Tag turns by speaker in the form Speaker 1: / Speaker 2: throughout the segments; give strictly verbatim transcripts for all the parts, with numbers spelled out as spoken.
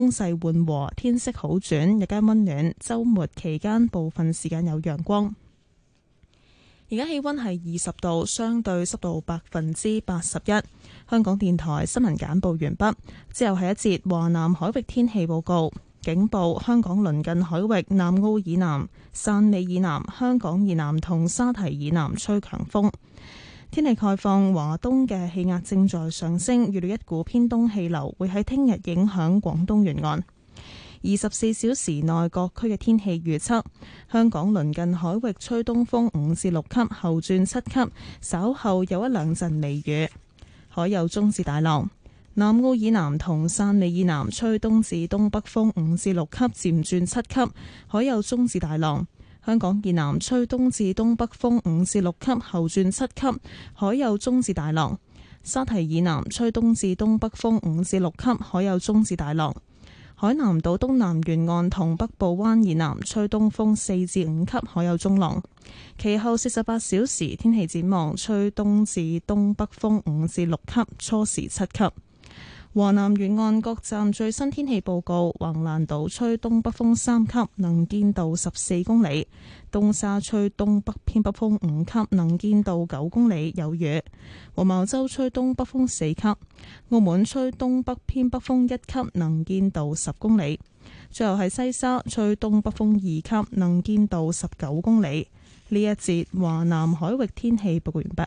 Speaker 1: 風勢緩和，天色好轉，日間溫暖。週末期間部分時間有陽光。而家氣溫係二十度，相對濕度百分之八十一。香港電台新聞簡報完畢，之後係一節華南海域天氣報告。警報：香港鄰近海域南澳以南、汕尾以南、香港以南同沙堤以南吹強風。天氣概況：華東嘅氣壓正在上升，預料一股偏東氣流會喺聽日影響廣東沿岸。二十四小時內各區嘅天氣預測：香港鄰近海域吹東風五至六級，後轉七級，稍後有一兩陣微雨，海有中至大浪。南澳以南同汕尾以南吹東至東北風五至六級，漸轉七級，海有中至大浪。香港以南吹東至東北風五至六級，後轉七級，海有中至大浪。沙堤以南吹東至東北風五至六級，海有中至大浪。海南島東南沿岸同北部灣以南吹東風四至五級，海有中浪。其後四十八小時天氣展望，吹東至東北風五至六級，初時七級。華南沿岸各站最新天氣報告：橫瀾島吹東北風三級，能見度十四公里；東沙吹東北偏北風五級，能見度九公里，有雨；黃茅洲吹東北風四級；澳門吹東北偏北風一級，能見度十公里。最後係西沙吹東北風二級，能見度十九公里。呢一節華南海域天氣報告完畢。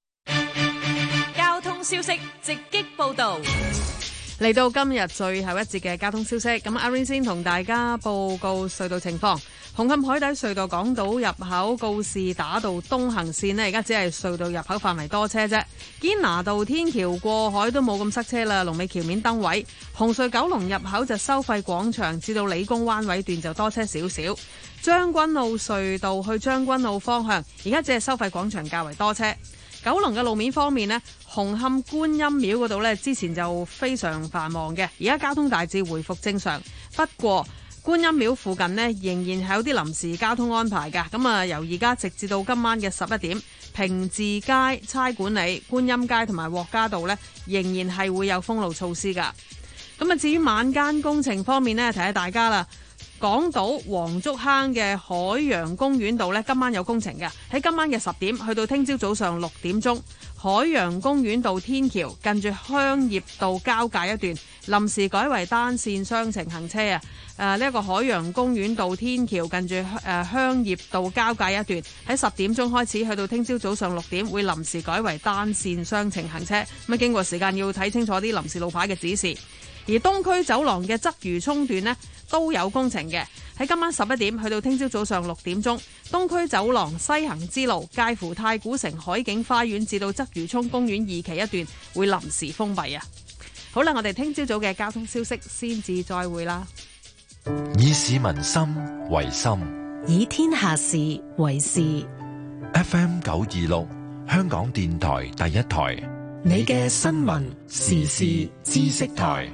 Speaker 2: 交通消息直擊報道，嚟到今日最後一節嘅交通消息。咁阿 Rain 先同大家報告隧道情況。紅磡海底隧道港島入口告士打道東行線呢，而家只係隧道入口範圍多車啫。堅拿道天橋過海都冇咁塞車啦，龍尾橋面燈位。紅隧九龍入口就收費廣場至到理工灣位段就多車少少。將軍澳隧道去將軍澳方向，而家只係收費廣場較為多車。九龍嘅路面方面呢，紅磡觀音廟嗰度呢，之前就非常繁忙嘅，而家交通大致回復正常。不過觀音廟附近呢，仍然係有啲臨時交通安排㗎。咁啊，由而家直至到今晚嘅十一點，平治街、差館里、觀音街同埋獲嘉道呢，仍然係會有封路措施㗎。咁啊，至於晚間工程方面呢，提下大家啦。港島黃竹坑嘅海洋公園道呢，今晚有工程嘅，喺今晚嘅十點去到聽朝早上六點鐘，海洋公園道天橋近住香葉道交界一段臨時改為單線雙程行車啊！誒呢一個海洋公園道天橋近住誒、呃、香葉道交界一段喺十點鐘開始去到聽朝早上六點會臨時改為單線雙程行車，咁啊經過時間要睇清楚啲臨時路牌嘅指示。而東區走廊嘅鰂魚涌段呢，都有工程嘅，喺今晚十一點去到聽朝早上六點鐘，東區走廊西行之路介乎太古城海景花園至到鰂魚涌公園二期一段會臨時封閉啊！好啦，我哋聽朝早嘅交通消息先至再會啦。
Speaker 3: 以市民心為心，
Speaker 4: 以天下事為事。
Speaker 3: F M 九二六，香港電台第一台，
Speaker 4: 你嘅新聞時事知識台。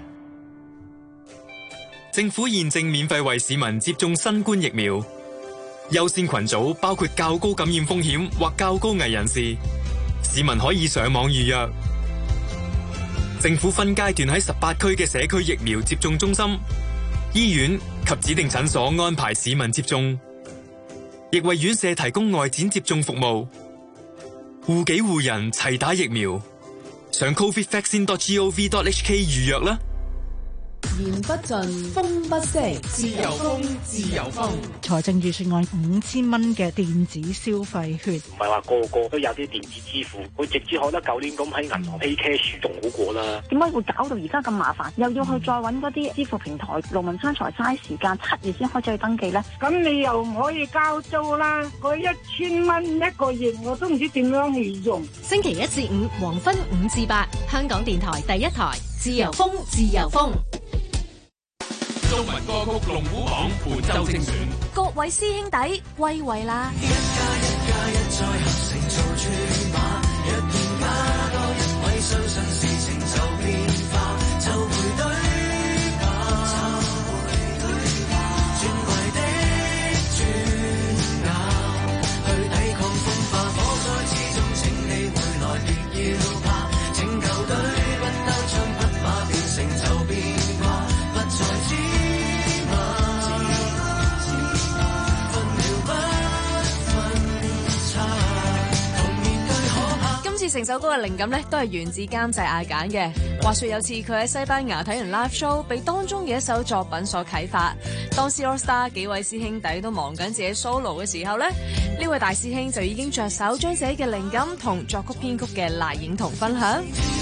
Speaker 5: 政府現正免費為市民接種新冠疫苗，優先群組包括較高感染風險或較高危人士，市民可以上網預約。政府分階段喺十八區嘅社區疫苗接種中心、醫院及指定診所安排市民接種，亦為院舍提供外展接種服務。護己護人齊打疫苗，上 covid vaccine dot gov dot h k 預約啦。
Speaker 6: 言不盡，風不息，自由風，自由風。
Speaker 7: 財政預算案五千蚊嘅電子消費券，
Speaker 8: 唔係話個個都有啲電子支付，佢直接可得舊年咁喺銀行 pay cash 仲好過啦。
Speaker 9: 點解會搞到而家咁麻煩？又要去再揾嗰啲支付平台，勞民傷財嘥時間，七月先開始去登記呢？
Speaker 10: 咁你又唔可以交租啦？嗰一千蚊一個月，我都唔知點樣去用。
Speaker 6: 星期一至五黃昏五至八，香港電台第一台，自由風，自由風。
Speaker 11: 中文歌曲龍虎榜本周精選，
Speaker 6: 各位師兄弟歸位啦！
Speaker 12: 一加一加一再合成做轉碼，若然加多一位，相信事情就變化，就會對吧？就會對吧？尊貴的轉眼，去抵抗風化，火災之中請你回來，別要怕，拯救隊不單槍匹馬變成就變化，不再
Speaker 13: 成首歌嘅靈感咧，都係源自監製阿簡嘅。話說有次佢喺西班牙睇完 live show，被當中嘅一首作品所啟發。當 C AllStar 幾位師兄弟都忙緊自己 solo 嘅時候咧，呢位大師兄就已經着手將自己嘅靈感同作曲編曲嘅賴影彤分享。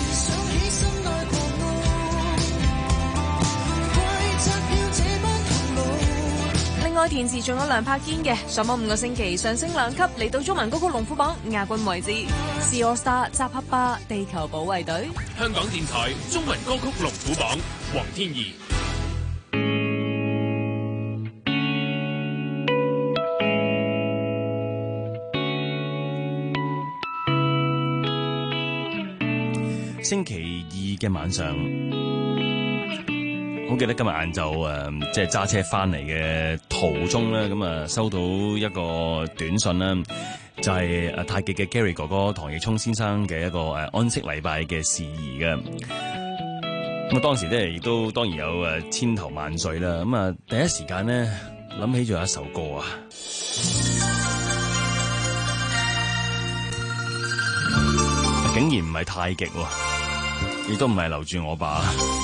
Speaker 13: 另外填詞仲有梁柏堅嘅，上網五個星期上升兩級，嚟到中文歌曲龍虎榜亞軍位置。C AllStar 集合吧地球保衛隊。
Speaker 11: 香港電台中文歌曲龍虎榜，黃天怡。
Speaker 14: 星期二嘅晚上，好記得今日晏晝誒，即係揸車翻嚟嘅途中咧，咁啊收到一個短信啦，就係誒太極嘅 Gary 哥哥唐奕聰先生嘅一個誒安息禮拜嘅事宜嘅。咁啊當時咧亦都當然有誒千頭萬緒啦。咁啊第一時間咧諗起咗有一首歌啊，竟然唔係太極喎。亦都唔係留住我吧，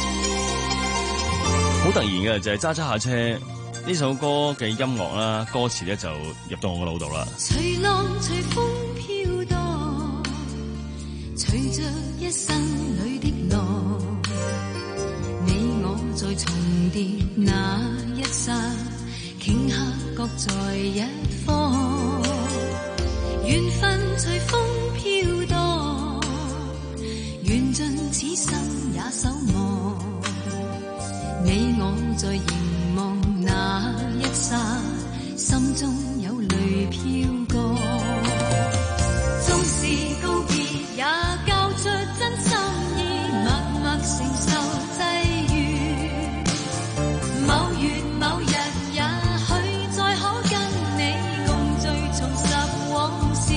Speaker 14: 好突然嘅就係揸揸下車，呢首歌嘅音樂啦，歌詞咧就入到我個腦度啦。
Speaker 12: 隨浪隨風飄蕩，隨着一生裏的浪，你我在重疊那一剎，頃刻各在一方，緣分隨風飄蕩，緣盡此生也守望，你我在凝望那一剎，心中有淚飄過，縱是告別也交出真心意，默默承受際遇，某月某日也許再可跟你共聚重拾往事，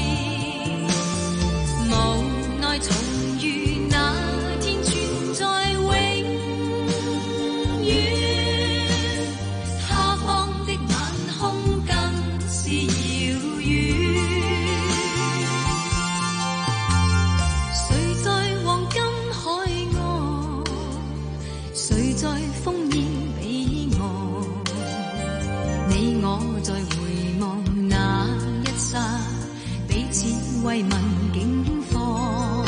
Speaker 12: 無奈重遇那天存在永遠，他方的晚空更是遙遠，誰在黃金海岸，誰在烽煙彼岸，你我在回望那一剎，彼此慰問境況。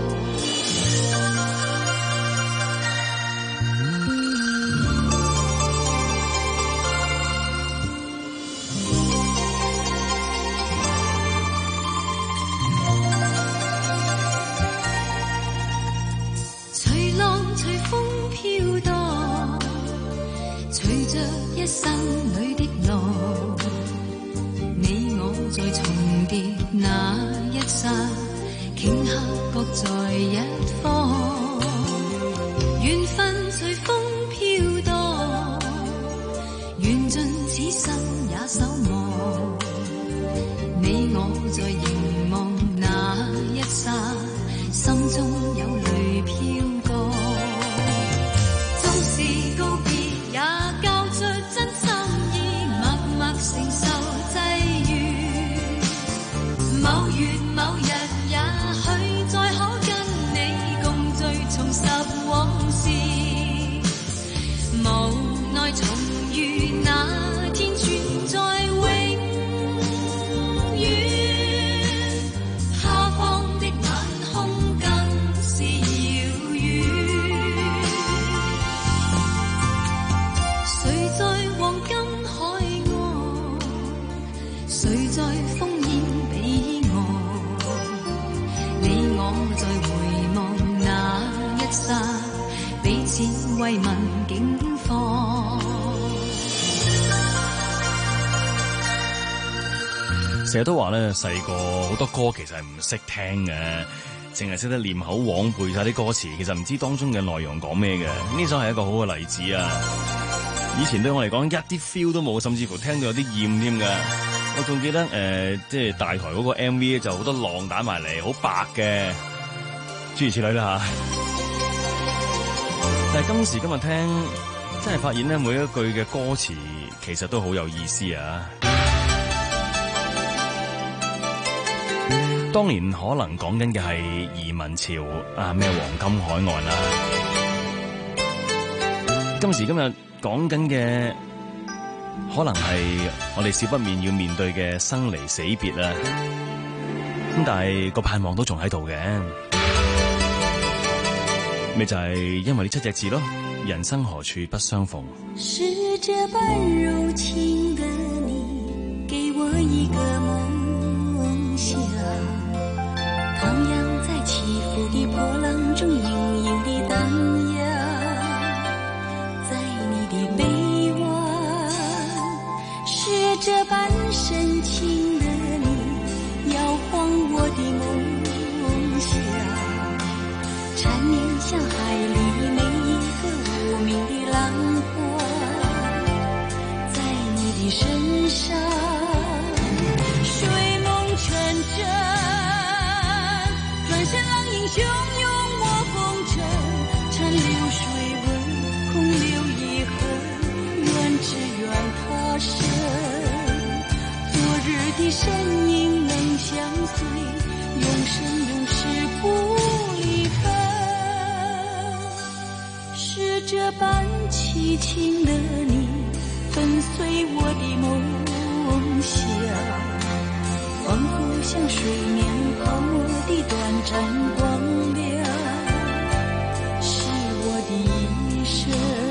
Speaker 12: 隨浪隨風飄蕩，隨着一生裏的浪，你我在重疊那一剎，頃刻各在一方，緣分隨風飄蕩，緣盡此生也守望，你我在凝望那一剎，心中有淚飄過，縱是告別也交出真心意，默默承受際遇，某月某日也許再可跟你共聚重拾往事，無奈重遇那天存在永遠，他方的晚空更是遙遠，誰在黃金海岸，誰在烽煙彼岸，你我在回望那一剎，彼此慰問境況。
Speaker 14: 成日都話咧，細個好多歌其實係唔識聽嘅，淨係識得念口簧背晒啲歌詞，其實唔知當中嘅內容講咩嘅。呢首係一個好嘅例子啊！以前對我嚟講一啲 feel 都冇，甚至乎聽到有啲厭添㗎。我仲記得誒、呃，即係大台嗰個 M V 就好多浪打埋嚟，好白嘅，諸如此類啦嚇。但係今時今日聽，真係發現咧，每一句嘅歌詞其實都好有意思啊！ 當年可能講緊嘅係移民潮啊，咩黃金海岸啦。今時今日講緊嘅可能係我哋少不免要面對嘅生離死別啦。咁但係個盼望都仲喺度嘅，咪就係因為呢七隻字咯。人生何處不相逢。
Speaker 12: 是這般柔情的你，給我一個夢想，徜徉在起伏的波浪中，隱隱地蕩漾，在你的臂彎，是這般深情的你，搖晃我的夢想，纏綿像海裡每一個無名的浪花，在你的身上，睡夢成真，轉身浪影洶湧我紅塵，殘留水紋，空留遺恨，願只願他生，昨日的身影能相隨，永生永世不離分。是這般凄情的你，粉碎我的夢想，仿佛像水面泡沫的短暫光亮，是我的一生。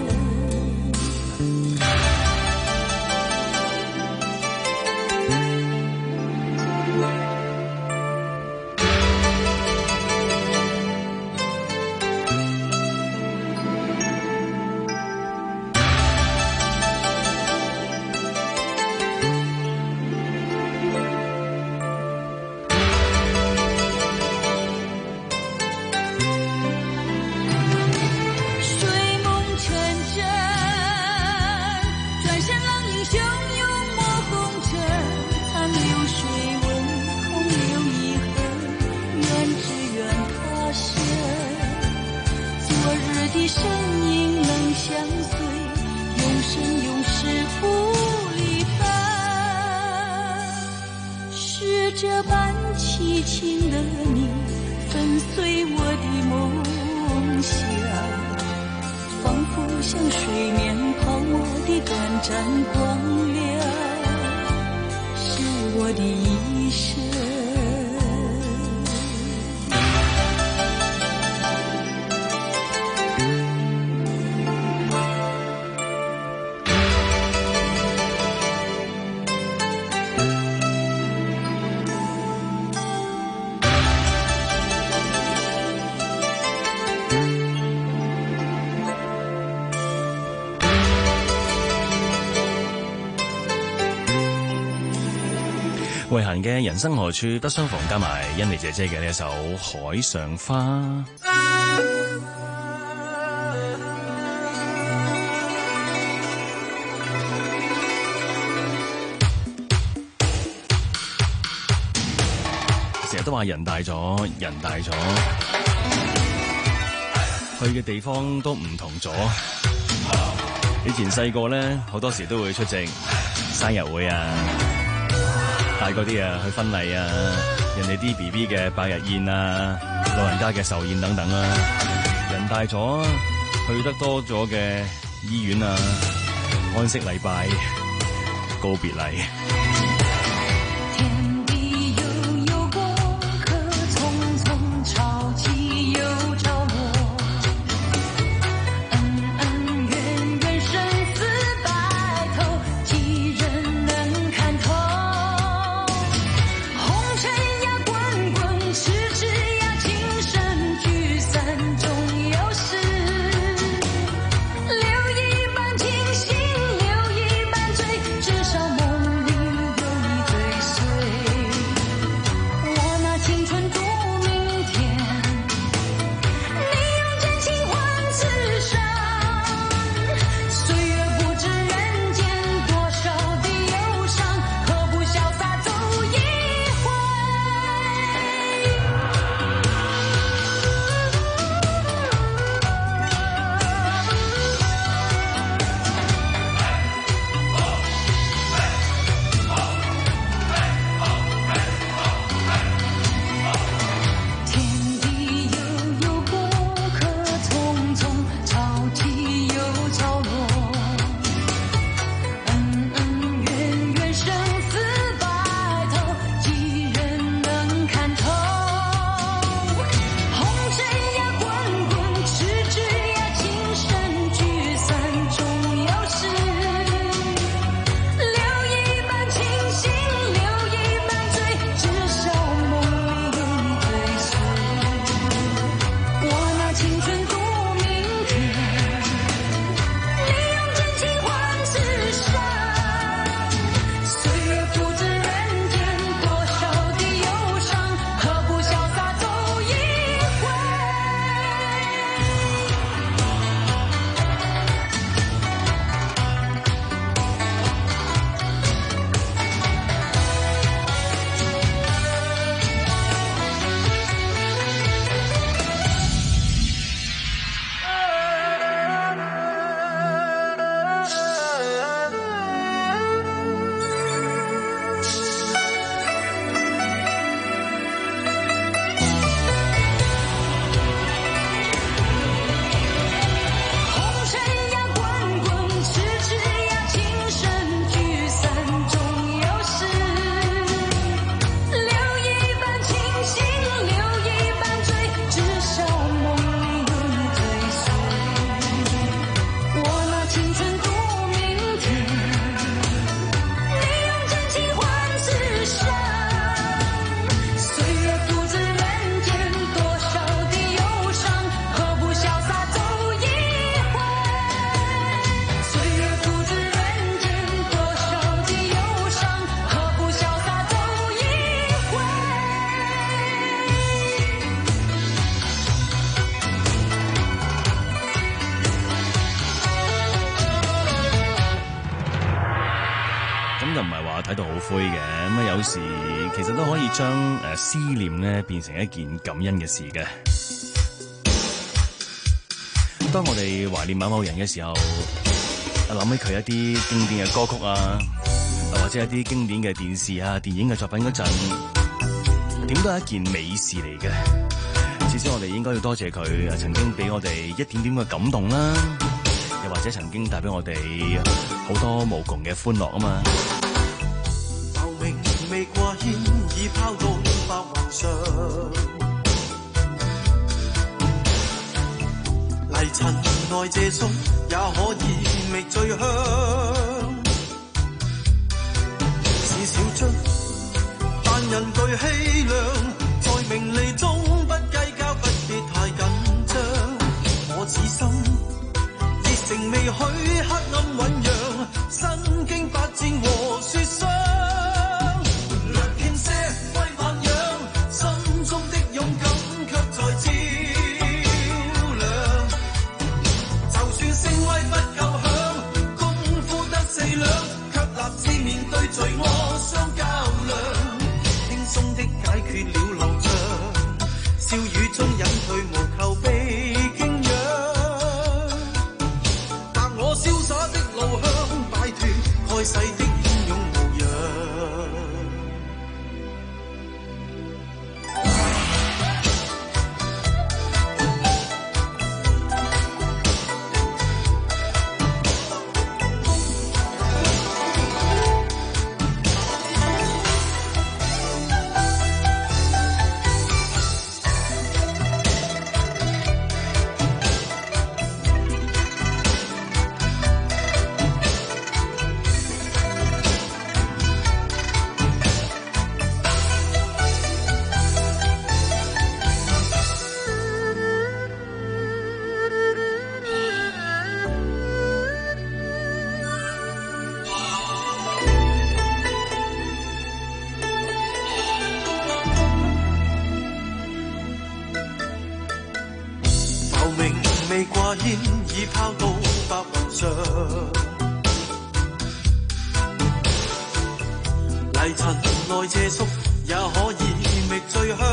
Speaker 12: 這般凄情的你，粉碎我的夢想，仿佛像水面泡沫的短暫光亮，是我的一生。
Speaker 14: 慧嫻嘅人生何處不相逢，加埋甄妮姐姐嘅呢一首海上花。成日都話人大咗，人大咗，去嘅地方都唔同咗。以前細個咧，好多時都會出席生日會啊，大嗰啲啊，去婚禮啊，人哋啲 B B 嘅百日宴啊，老人家嘅壽宴等等啊。人大咗，去得多咗嘅醫院啊，安息禮拜、告別禮。
Speaker 12: 留一半清醒，留一半醉，至少夢裡
Speaker 14: 又唔係話睇到好灰嘅，咁啊有時其實都可以將誒思念咧變成一件感恩嘅事嘅。當我哋懷念某某人嘅時候，諗起佢一啲經典嘅歌曲啊，或者一啲經典嘅電視啊、電影嘅作品嗰陣，點都係一件美事嚟嘅。至少我哋應該要多謝佢曾經俾我哋一點點嘅感動啦，又或者曾經帶俾我哋好多無窮嘅歡樂啊嘛。
Speaker 12: 浮名未掛牽，已拋到白雲上，泥塵內借宿也可以覓最香。是小卒，但人具氣量，在名利中不計較，不必太緊張。我此心熱誠未許黑暗醞釀，身經百戰和雪霜。略欠些威猛樣，心中的勇敢卻在照亮。就算聲威不夠響，功夫得四兩，卻立志面對罪惡相較量。輕鬆的解決了路障，笑語中隱退無求被敬仰。但我瀟灑的路向，擺脫蓋世的英勇模樣。未掛牽，已拋到白雲上，泥塵內借宿也可以覓最香。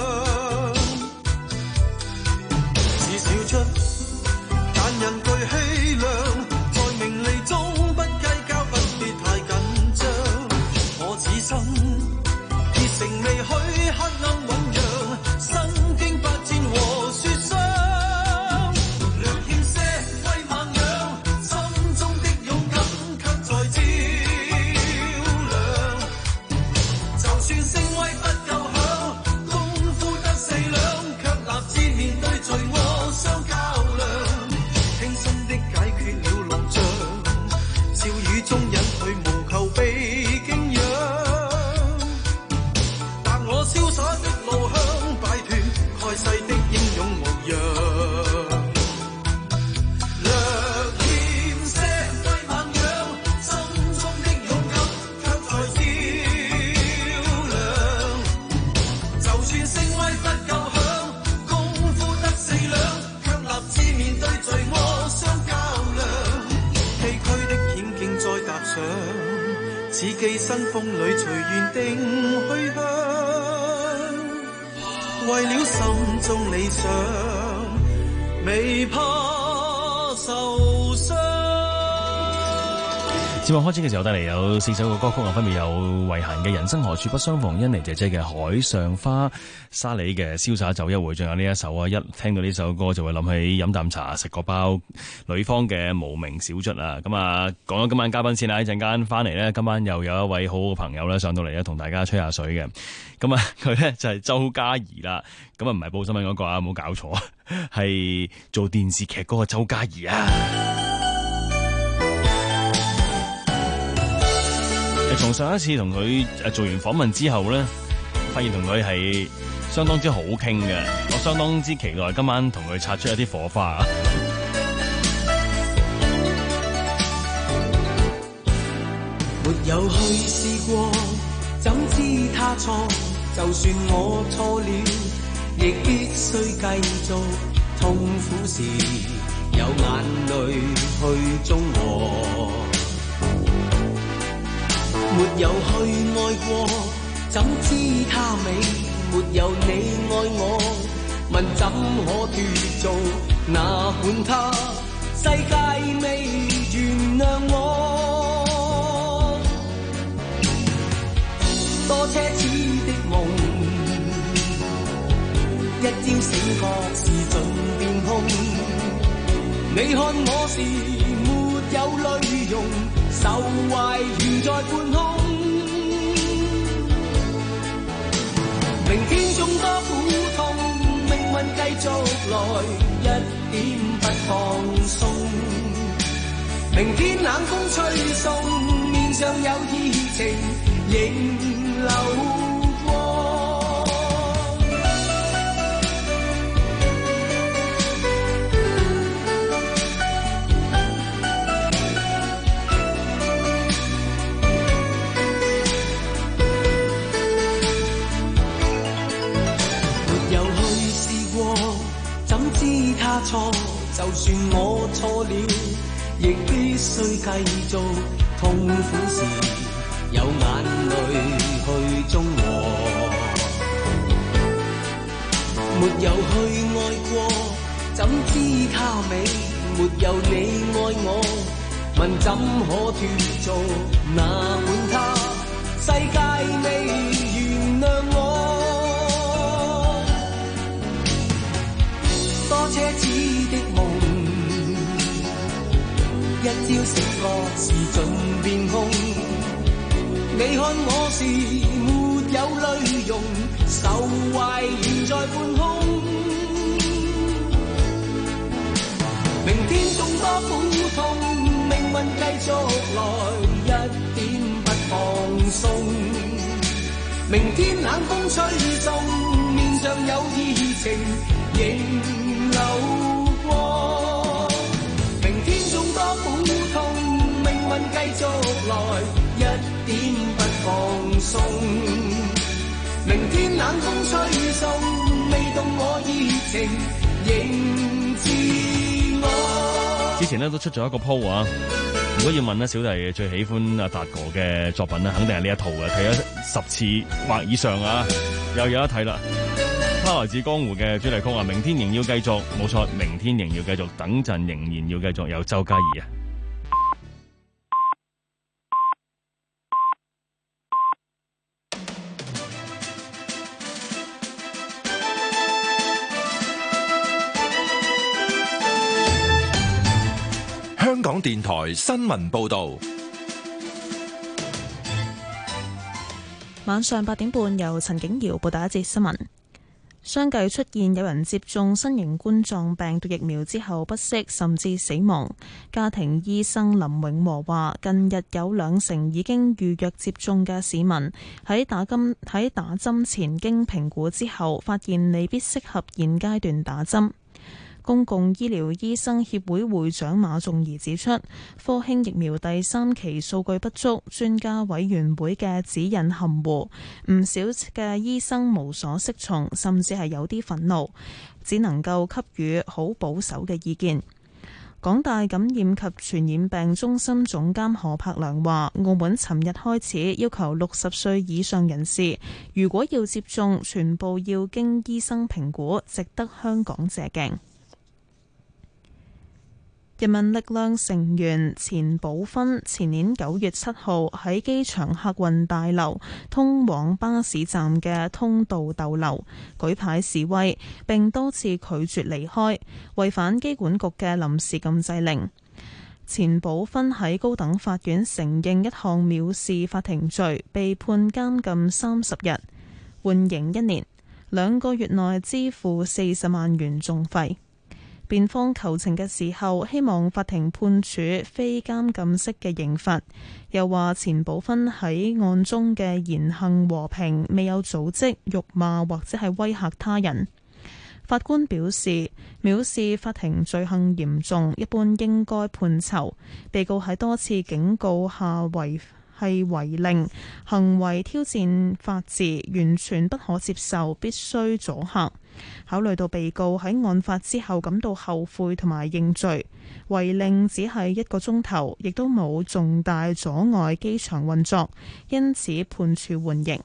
Speaker 12: 是小卒，但人具氣量，在名利中不計較，不必太緊張。我此心熱誠未許黑暗醞釀，身經百戰和雪霜。此寄身風裏隨緣定去向，為了心中理想，未怕受傷。
Speaker 14: 節目開始嘅時候帶嚟有四首嘅歌曲啊，分別有慧嫻嘅人生何處不相逢、甄妮姐姐嘅海上花、沙里嘅瀟灑走一回，仲有呢一首啊，一聽到呢首歌就會諗起飲啖茶食個包呂方嘅無名小卒啊。咁啊，講咗今晚嘉賓先啦，一陣間翻嚟呢，今晚又有一位好好嘅朋友咧上到嚟咧同大家吹下水嘅。咁啊，佢咧就係周嘉怡啦。咁啊唔係報新聞嗰個啊，冇搞錯，係做電視劇嗰個周嘉怡啊。從上一次同佢誒做完訪問之後咧，發現同佢係相當之好傾嘅，我相當之期待今晚同佢擦出一啲火花。
Speaker 12: 沒有去試過，怎知他錯？就算我錯了，亦必須繼續。痛苦時有眼淚去中和。 沒有去愛過，怎知他美？沒有你愛我，問怎可脫做？哪管他世界未原諒我，多奢侈的夢，一朝醒覺是盡變空。你看我時沒有淚容，愁懷懸在半空。明天縱多苦痛，命運繼續來，一點不放鬆。明天冷風吹送，面上有熱情仍流。他錯，就算我錯了，亦必須繼續。痛苦時有眼淚去中和，沒有去愛過，怎知他美？沒有你愛我，問怎可脫做？哪管他世界未原諒我。多奢侈的夢，一朝醒覺是盡變空。你看我時沒有淚容，愁懷懸在半空。明天縱多苦痛，命運繼續來，一點不放鬆。明天冷風吹送，面上有熱情仍流過。明天縱多苦痛，命運繼續來，一點不放鬆。明天冷風吹送，未動我熱情仍自我。
Speaker 14: 之前咧都出咗一個 po 啊，如果要問咧小弟最喜歡阿達哥嘅作品咧，肯定係呢一套嘅，睇咗十次或以上啊，又有得睇啦。他來自江湖嘅主題曲啊，明天仍要繼續，冇錯，明天仍要繼續，等陣仍然要繼續，有周嘉怡啊。
Speaker 3: 香港電台新聞報道，
Speaker 1: 晚上八點半由陳景瑤報道一節新聞。相繼出現有人接種新型冠狀病毒疫苗之後不適甚至死亡。家庭醫生林永和話，近日有兩成已經預約接種嘅市民喺打針喺打針前經評估之後，發現未必適合現階段打針。公共醫療醫生協會會長馬仲儀指出，科興疫苗第三期數據不足，專家委員會嘅指引含糊，唔少嘅醫生無所適從，甚至係有啲憤怒，只能夠給予好保守嘅意見。港大感染及傳染病中心總監何柏良話，澳門尋日開始要求六十歲以上人士，如果要接種，全部要經醫生評估，值得香港借鏡。人民力量成員錢寶芬前年九月七號喺機場客運大樓通往巴士站嘅通道逗留，舉牌示威，並多次拒絕離開，違反機管局嘅臨時禁制令。錢寶芬喺高等法院承認一項藐視法庭罪，被判監禁三十日，緩刑一年，兩個月內支付四十萬元訟費。辯方求情嘅時候，希望法庭判處非監禁式嘅刑罰，又話錢寶芬喺案中嘅言行和平，未有組織辱罵或者係威嚇他人。法官表示，藐視法庭罪行嚴重，一般應該判囚。被告喺多次警告下違係違令，行為挑戰法治，完全不可接受，必須阻嚇。考慮到被告喺案發之後感到後悔同埋認罪，違令只係一個鐘頭，亦都冇重大阻礙機場運作，因此判處緩刑。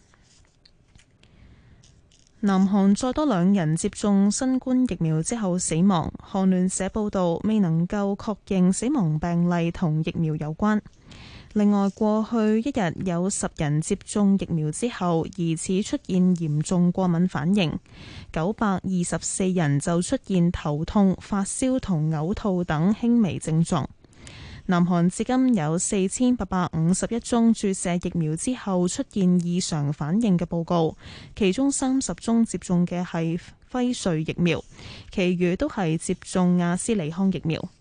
Speaker 1: 南韓再多兩人接種新冠疫苗之後死亡，韓聯社報道未能夠確認死亡病例同疫苗有關。另外，過去一日有十人接種疫苗之後疑似出現嚴重過敏反應，九百二十四人就出現頭痛、發燒同嘔吐等輕微症狀。南韓至今有四千八百五十一宗注射疫苗之後出現異常反應嘅報告，其中三十宗接種嘅係輝瑞疫苗，其餘都係接種亞斯利康疫苗。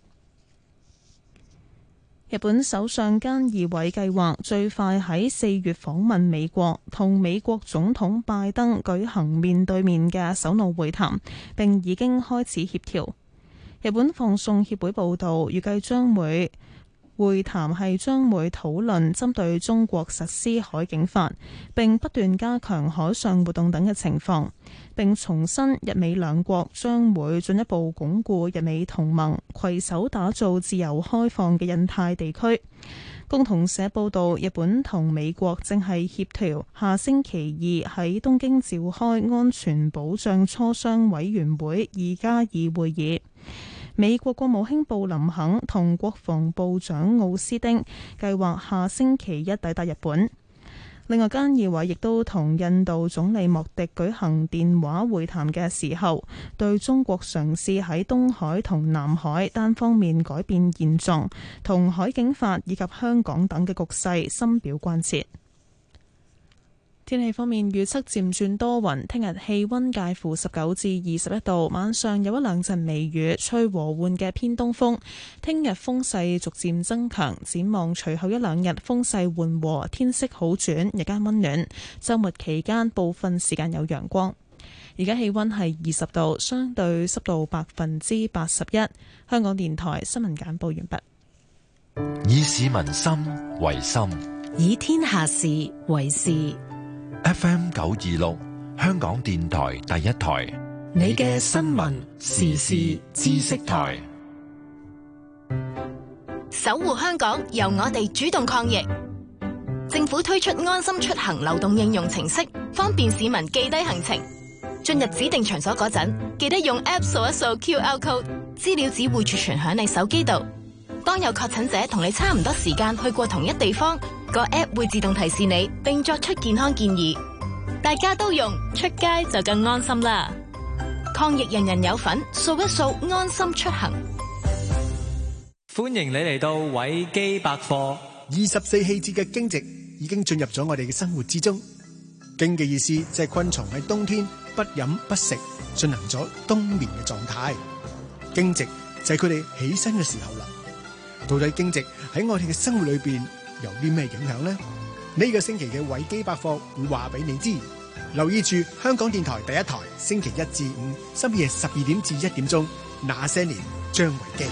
Speaker 1: 日本首相菅義偉計劃最快喺四月訪問美國，同美國總統拜登舉行面對面嘅首腦會談，並已經開始協調。日本放送協會報導，預計將會會談係將會討論針對中國實施海警法，並不斷加強海上活動等嘅情況，並重申日美兩國將會進一步鞏固日美同盟，攜手打造自由開放嘅印太地區。共同社報導，日本同美國正係協調下星期二喺東京召開安全保障磋商委員會二加二會議。美國國務卿布林肯同國防部長奧斯丁計劃下星期一抵達日本。另外，菅義偉亦都同印度總理莫迪舉行電話會談嘅時候，對中國嘗試喺東海同南海單方面改變現狀，同海警法以及香港等嘅局勢深表關切。天氣方面，預測漸轉多雲，聽日氣溫介乎十九至二十一度，晚上有一兩陣微雨，吹和緩嘅偏東風。聽日風勢逐漸增強，展望隨後一兩日風勢緩和，天色好轉，日間溫暖。週末期間部分時間有陽光。而家氣溫係二十度，相對濕度百分之八十一。香港電台新聞簡報完畢。
Speaker 3: 以市民心為心，
Speaker 6: 以天下事為事。
Speaker 3: F M 九二六，香港電台第一台，
Speaker 4: 你嘅新聞時事知識台。
Speaker 15: 守護香港，由我哋主動抗疫。政府推出安心出行流動應用程式，方便市民記低行程。進入指定場所嗰陣，記得用 App 掃一掃 Q R code， 資料只會儲存響你手機度。當有確診者同你差唔多時間去過同一地方，個 app 會自動提示你，並作出健康建議。大家都用，出街就更安心啦！抗疫人人有份，掃一掃安心出行。
Speaker 16: 歡迎你嚟到維基百科。
Speaker 17: 二十四氣節嘅驚蟄已經進入咗我哋嘅生活之中。驚嘅意思即係昆蟲喺冬天不飲不食，進行咗冬眠嘅狀態。驚蟄就係佢哋起身嘅時候啦。到底驚蟄喺我哋嘅生活裏邊有啲咩影響呢？呢個星期嘅維基百科會話俾你知。留意住香港電台第一台，星期一至五深夜十二點至一點鐘，那些年張維基。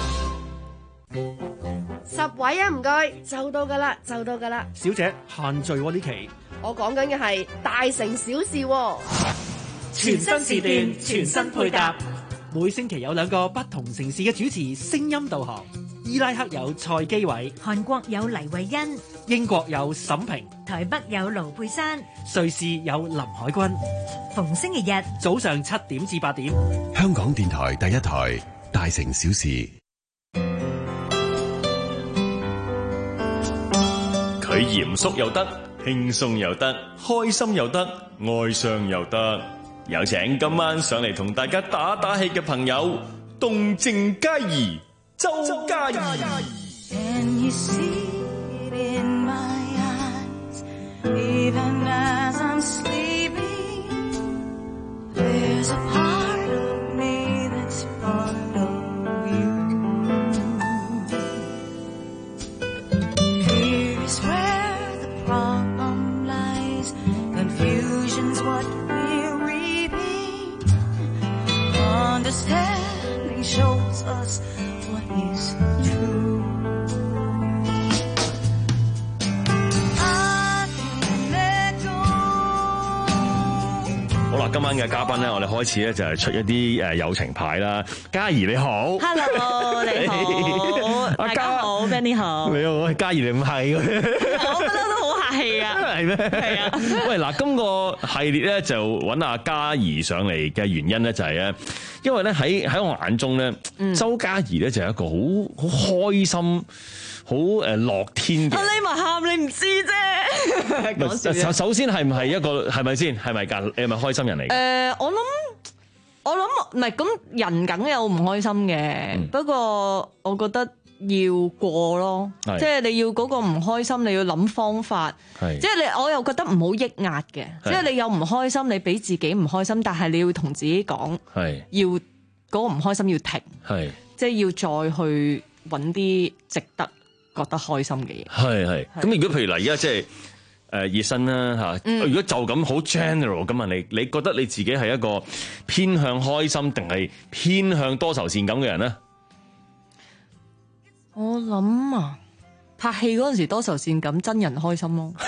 Speaker 18: 十位啊，唔該，就到噶啦，就到噶啦。
Speaker 19: 小姐，限聚喎呢期。
Speaker 18: 我講緊嘅係大城小事喎。
Speaker 19: 全新時段，全新配搭，每星期有兩個不同城市嘅主持聲音導航。伊拉克有蔡基偉，
Speaker 20: 韓國有黎慧欣，
Speaker 19: 英國有沈平，
Speaker 20: 台北有盧佩珊，
Speaker 19: 瑞士有林海軍。
Speaker 20: 逢星期日
Speaker 19: 早上七點至八點，
Speaker 21: 香港電台第一台大城小事。
Speaker 14: 佢嚴肅又得，輕鬆又得，開心又得，哀傷又得。有請今晚上嚟同大家打打氣嘅朋友，動靜皆宜。周嘉怡。 今晚嘅嘉賓咧，我哋開始咧就係出一啲誒友情牌啦。嘉怡你好
Speaker 1: ，Hello 你好，大家好 ，Benny 好，
Speaker 14: 你好，嘉怡你唔係，
Speaker 1: 我不嬲都好客氣啊，
Speaker 14: 係咩？係啊。喂，嗱，今個系列咧就揾阿嘉怡上嚟嘅原因咧就係咧，因為咧喺喺我眼中咧，嗯、周嘉怡咧就係一個好好開心。好誒樂天嘅，
Speaker 1: 我匿埋喊你唔知啫。
Speaker 14: 首首先係唔係一個係咪先係咪㗎？你係咪開心人嚟？誒、
Speaker 1: 呃，我諗我諗唔係咁人梗有唔開心嘅，嗯、不過我覺得要過咯，即係你要嗰個唔開心，你要諗方法。即係你我又覺得唔好抑壓嘅，即係你有唔開心，你俾自己唔開心，但係你要同自己講，要嗰個唔開心要停，即係要再去揾啲值得覺得開心嘅嘢，係係。咁如果譬如嗱，而家即係誒熱身啦嚇，嗯、如果就咁好 general 咁問你，你覺得你自己係一個偏向開心定係偏向多愁善感嘅人咧？我諗啊，拍戲嗰陣時多愁善感，真人開心咯。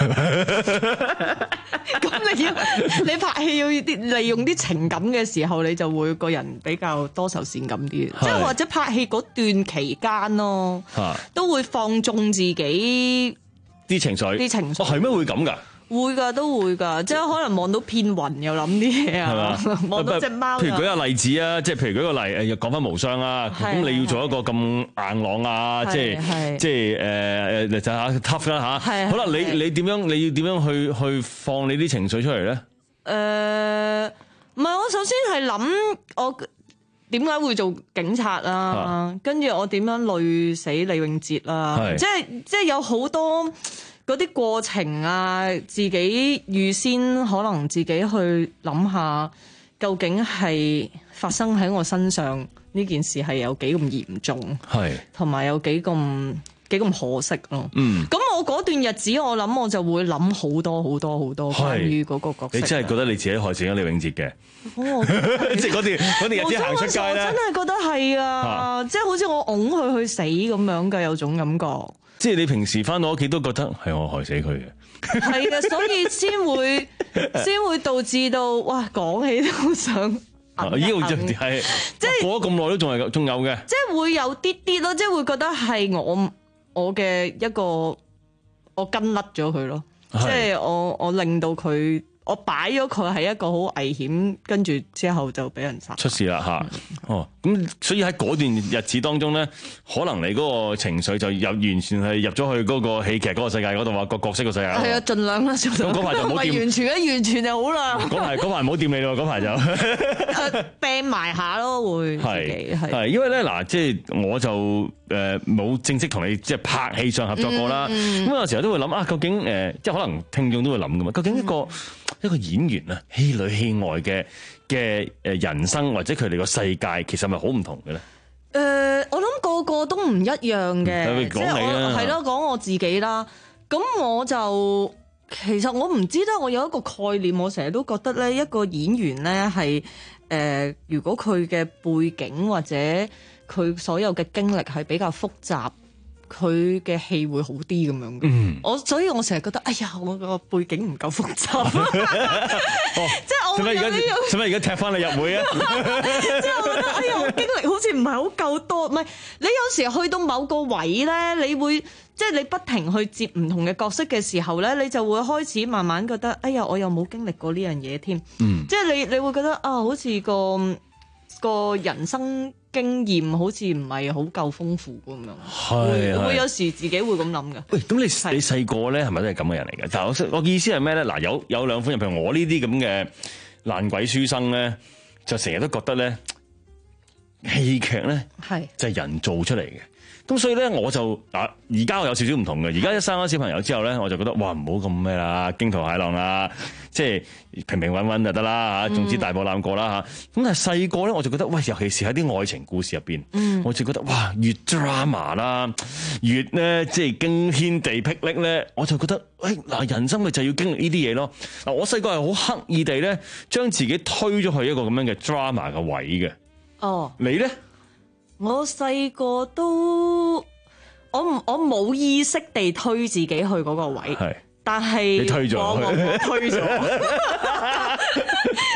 Speaker 1: 咁你要你拍戲要啲利用啲情感嘅時候，你就會個人比較多愁善感啲，即係或者拍戲嗰段期間咯，都會放縱自己啲情緒，啲情緒。哦，係咩會咁㗎？會㗎，都會㗎，即係可能望到片雲又諗啲嘢啊，望到隻貓。譬如舉個例子啊，即係譬如舉個例，誒講翻無雙啦，咁你要做一個咁硬朗啊，即係即係誒誒就下 tough 啦嚇。好啦，你你點樣你要點樣去去放你啲情緒出嚟咧？誒，唔係，我首先係諗我點解會做警察啊，跟住我點樣累死李永哲啊，即係即係有好多嗰啲過程啊，自己預先可能自己去諗下，究竟係發生喺我身上呢件事係有幾咁嚴重，係同埋有幾咁幾咁可惜咯。嗯，咁我嗰段日子，我諗我就會諗好多好多好多關於嗰個角色。你真係覺得你自己害死咗李永哲嘅？即係嗰段嗰段日子行出街咧，我真係覺得係啊！即係好似我擁佢去死咁樣嘅，有種感覺。即係你平時翻到屋企都覺得係我害死佢嘅，係嘅，所以先會先會導致到哇，講起都想呢個就係即係過咗咁耐都仲係仲有嘅，即係會有啲啲咯，即係會覺得係我我嘅一個我跟甩咗佢咯，即係我我令到佢。我擺咗佢係一個好危險，跟住之後就俾人殺出事啦嚇。哦，咁所以喺嗰段日子當中咧，可能你嗰個情緒就入完全係入咗去嗰個戲劇嗰個世界嗰度啊，個角色個世界。係啊，盡量啦，咁嗰排就唔好掂。完全嘅，完全就好啦。嗰排嗰排唔好掂你咯，嗰排就病埋下咯，會係係。因為咧嗱，即係我就誒冇正式同你即係拍戲上合作過啦。咁有時候都會諗啊，究竟誒即係可能聽眾都會諗噶嘛，究竟一個一個演員啊，戲裏戲外嘅嘅誒人生或者佢哋個世界，其實係咪好唔同嘅咧？誒、呃，我諗個個都唔一樣嘅，嗯、即係我係咯，講我自己啦。咁我就其實我唔知得，我有一個概念，我成日都覺得咧，一個演員咧係誒，如果佢嘅背景或者佢所有嘅經歷係比較複雜。佢嘅戲會好啲咁樣嘅，嗯、我所以我成日覺得，哎呀，我個背景唔夠複雜，即係我使乜而家使乜而家踢翻你入會啊？即係我覺得，哎呀，我經歷好似唔係好夠多，唔係你有時去到某個位咧，你會即係你不停去接唔同嘅角色嘅時候咧，你就會開始慢慢覺得，哎呀，我又冇經歷過呢樣嘢添，嗯、即係你你會覺得啊，好似個個人生經驗好似唔係好夠豐富咁樣，係會會有時自己會咁諗㗎。喂，咁你你細個咧係咪都係咁嘅人嚟嘅？但係我我意思係咩咧？嗱，有有兩款人，譬如我呢啲咁嘅爛鬼書生咧，就成日都覺得咧戲劇咧係就係人做出嚟嘅。咁所以咧，我就啊，而家我有少少唔同嘅。而家一生咗小朋友之後咧，我就覺得哇，唔好咁咩啦，驚濤駭浪啦，即係平平穩穩就得啦嚇。總之大步攬過啦嚇。咁但係細個咧，我就覺得喂，尤其是喺啲愛情故事入邊，嗯、我就覺得哇，越 drama 啦，越咧即係驚天地霹靂咧，我就覺得喂嗱，人生咪就要經歷呢啲嘢咯。嗱，我細個係好刻意地咧，將自己推咗去一個咁樣嘅 drama 嘅位嘅。哦，你咧？我細個都，我唔我冇意識地推自己去嗰個位，係，但係你推咗，我推咗，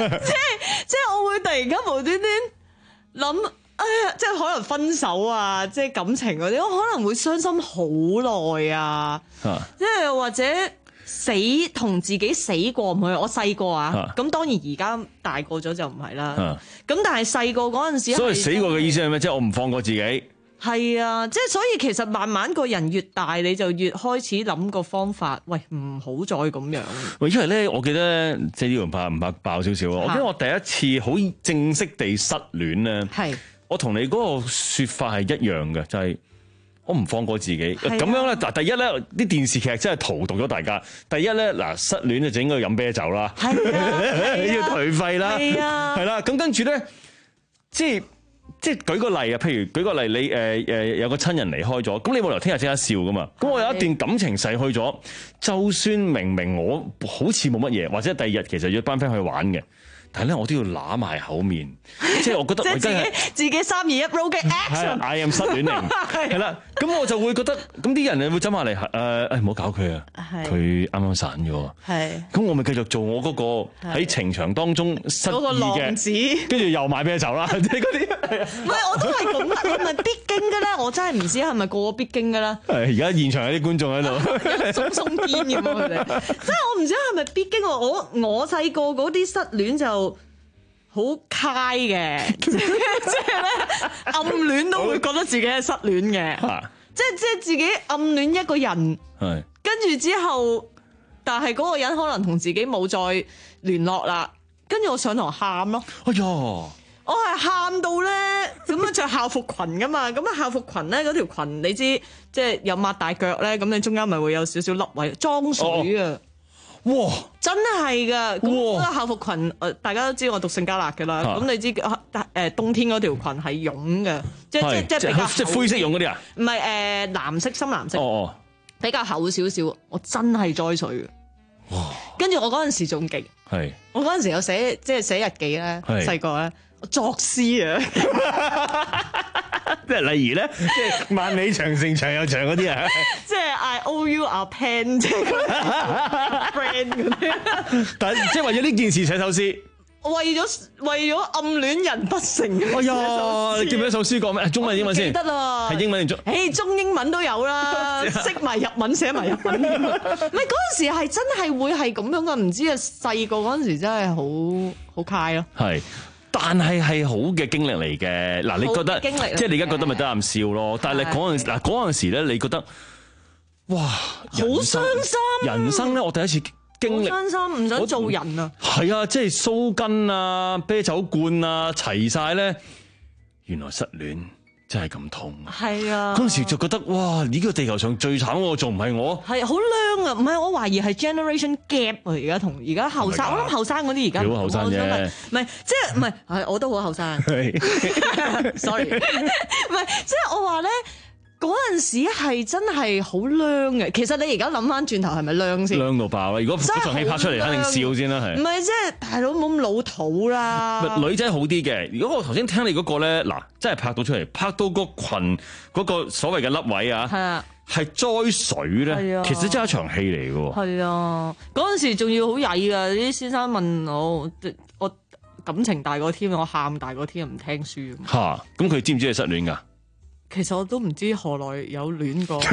Speaker 2: 即係即係我會突然間無端端諗，哎呀，即係可能分手啊，即係感情嗰啲，我可能會傷心好耐啊，即係或者死同自己死過唔去。我細個啊，咁當然而家大個咗就唔係啦。咁但係細個嗰陣時，
Speaker 14: 所以死過嘅意思係咩？即係我唔放過自己。
Speaker 2: 係啊，即係所以其實慢慢個人越大，你就越開始諗個方法，喂，唔好再咁樣。
Speaker 14: 喂，因為咧，我記得即係呢樣怕唔怕爆少少啊？我記得我第一次好正式地失戀咧，係我同你嗰個說法係一樣嘅，就係、是、我唔放過自己。咁、啊、樣咧，嗱，第一咧，啲電視劇真係荼毒咗大家。第一咧，嗱，失戀就應該飲啤酒啦，係啊，要頹廢啦，係啊，係啦。咁跟住咧，即係。即係舉個例啊，譬如舉個例，你誒誒有個親人離開咗，咁你冇理由聽日即刻笑噶嘛？咁我有一段感情逝去咗，就算明明我好似冇乜嘢，或者第二日其實約班 friend 去玩嘅，但係咧我都要揦埋口面，即係我覺得我真係
Speaker 2: 自己三二一 roll 嘅 action，I
Speaker 14: am 失戀零係啦，咁我就會覺得咁啲人會走埋嚟誒誒唔好搞佢啊，佢啱啱散咗，係咁我咪繼續做我嗰個喺情場當中失意嘅，跟住又買啤酒啦，即係嗰啲。
Speaker 2: 唔係，我都係咁啦，係咪必經嘅咧？我真係唔知係咪個個必經嘅啦。
Speaker 14: 係而家現場有啲觀眾喺度，
Speaker 2: 鬆鬆肩咁啊！佢哋，即係我唔知係咪必經。我我細個嗰啲失戀就好 high 嘅，即係咧暗戀都會覺得自己係失戀嘅，即係即係自己暗戀一個人，係跟住之後，但係嗰個人可能同自己冇再聯絡啦，跟住我上堂喊咯。哎呀！我係喊到咧，咁樣着校服裙噶嘛，咁啊校服裙咧嗰條裙你知，即係有擘大腳咧，咁你中間咪會有少少粒位裝水啊！哇，真係噶，咁嗰個校服裙，誒大家都知我讀聖加勒噶啦，咁你知誒冬天嗰條裙係絨嘅，即係即係即係比較
Speaker 14: 即係灰色絨嗰啲啊？
Speaker 2: 唔係誒藍色深藍色，哦，比較厚少少，我真係栽水嘅。哇！跟住我嗰陣時仲勁，係我嗰陣時有寫即係寫日記咧，細個咧。作詩啊，
Speaker 14: 即係例如咧，即係萬里長城長又長嗰啲啊，
Speaker 2: 即係 I owe you a pen， 即係 friend 嗰啲。
Speaker 14: 但係即係為咗呢件事寫首詩，
Speaker 2: 為咗為咗暗戀人不成。
Speaker 14: 哎呀，你記唔記得首詩講咩？中文英文先？記
Speaker 2: 得啦，
Speaker 14: 係英文定中？
Speaker 2: 誒，中英文都有啦，識埋日文寫埋日文。唔係嗰陣時係真係會係咁樣噶，唔知啊，細個嗰陣時真係好好 high 咯。係。
Speaker 14: 但係係好嘅經歷嚟嘅，嗱，你覺得即係你而家覺得咪得啖笑咯？但係你嗰陣嗱嗰陣時咧，你覺得哇，好
Speaker 2: 傷心，
Speaker 14: 人生咧，我第一次經歷，
Speaker 2: 好傷心，唔想做人啊！
Speaker 14: 係啊，即係鬚根啊、啤酒罐啊齊晒咧，原來失戀真係咁痛。係啊，嗰陣時就覺得哇，呢個地球上最慘我仲唔係我？
Speaker 2: 係好娘啊！唔係，我懷疑係 generation gap 啊！而家同而家後生，我諗後生嗰啲而家
Speaker 14: 好後生啫，
Speaker 2: 唔係即係唔係，係我都好後生。sorry， 唔係即係我話咧，嗰陣時係真係好娘嘅。其實你而家諗翻轉頭係咪娘先？
Speaker 14: 娘到爆啦！如果嗰場戲拍出嚟，肯定笑先啦，係。
Speaker 2: 唔係即係大佬冇咁老土啦。
Speaker 14: 女仔好啲嘅。如果我頭先聽你嗰個咧，嗱，真係拍到出嚟，拍到個裙嗰個所謂嘅粒位啊，係啊，係栽水咧，其實真係一場戲嚟嘅。係啊，嗰陣時仲要好曳噶，啲先生問我，我感情大過天，我喊大過天，唔聽書。吓，咁佢知唔知你失戀噶？其實我都唔知何來有戀過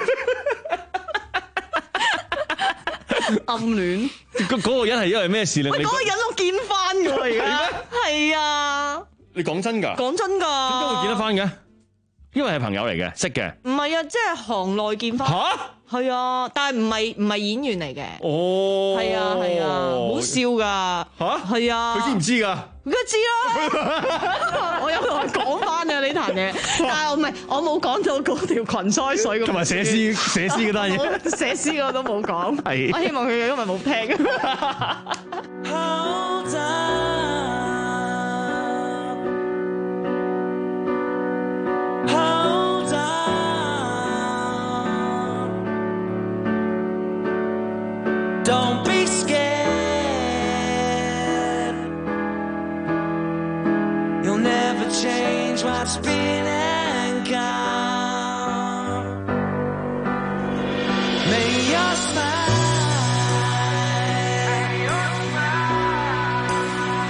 Speaker 14: 暗戀。嗰嗰個人係因為咩事咧？喂，嗰個人我見翻㗎而家，係啊。你講真㗎？講真㗎。點解會見得翻嘅？因為係朋友嚟嘅，識嘅。唔係啊，即係行內見翻。吓？係啊，但係唔係唔係演員嚟嘅。哦。係啊係啊，好笑㗎。吓？係啊。佢知唔知㗎？佢知啦。我有同佢講翻啊呢壇嘢，但係我唔係我冇講到嗰條裙腮水咁。同埋寫詩寫詩嗰單嘢。寫詩我都冇講。係。我希望佢因為冇聽。
Speaker 12: Don't be scared. You'll never change what's been and gone. May your smile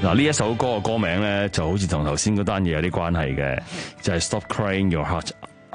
Speaker 14: 嗱，呢一首歌嘅歌名咧，就好似同頭先嗰單嘢有啲關係嘅，就係、是、Stop Crying Your Heart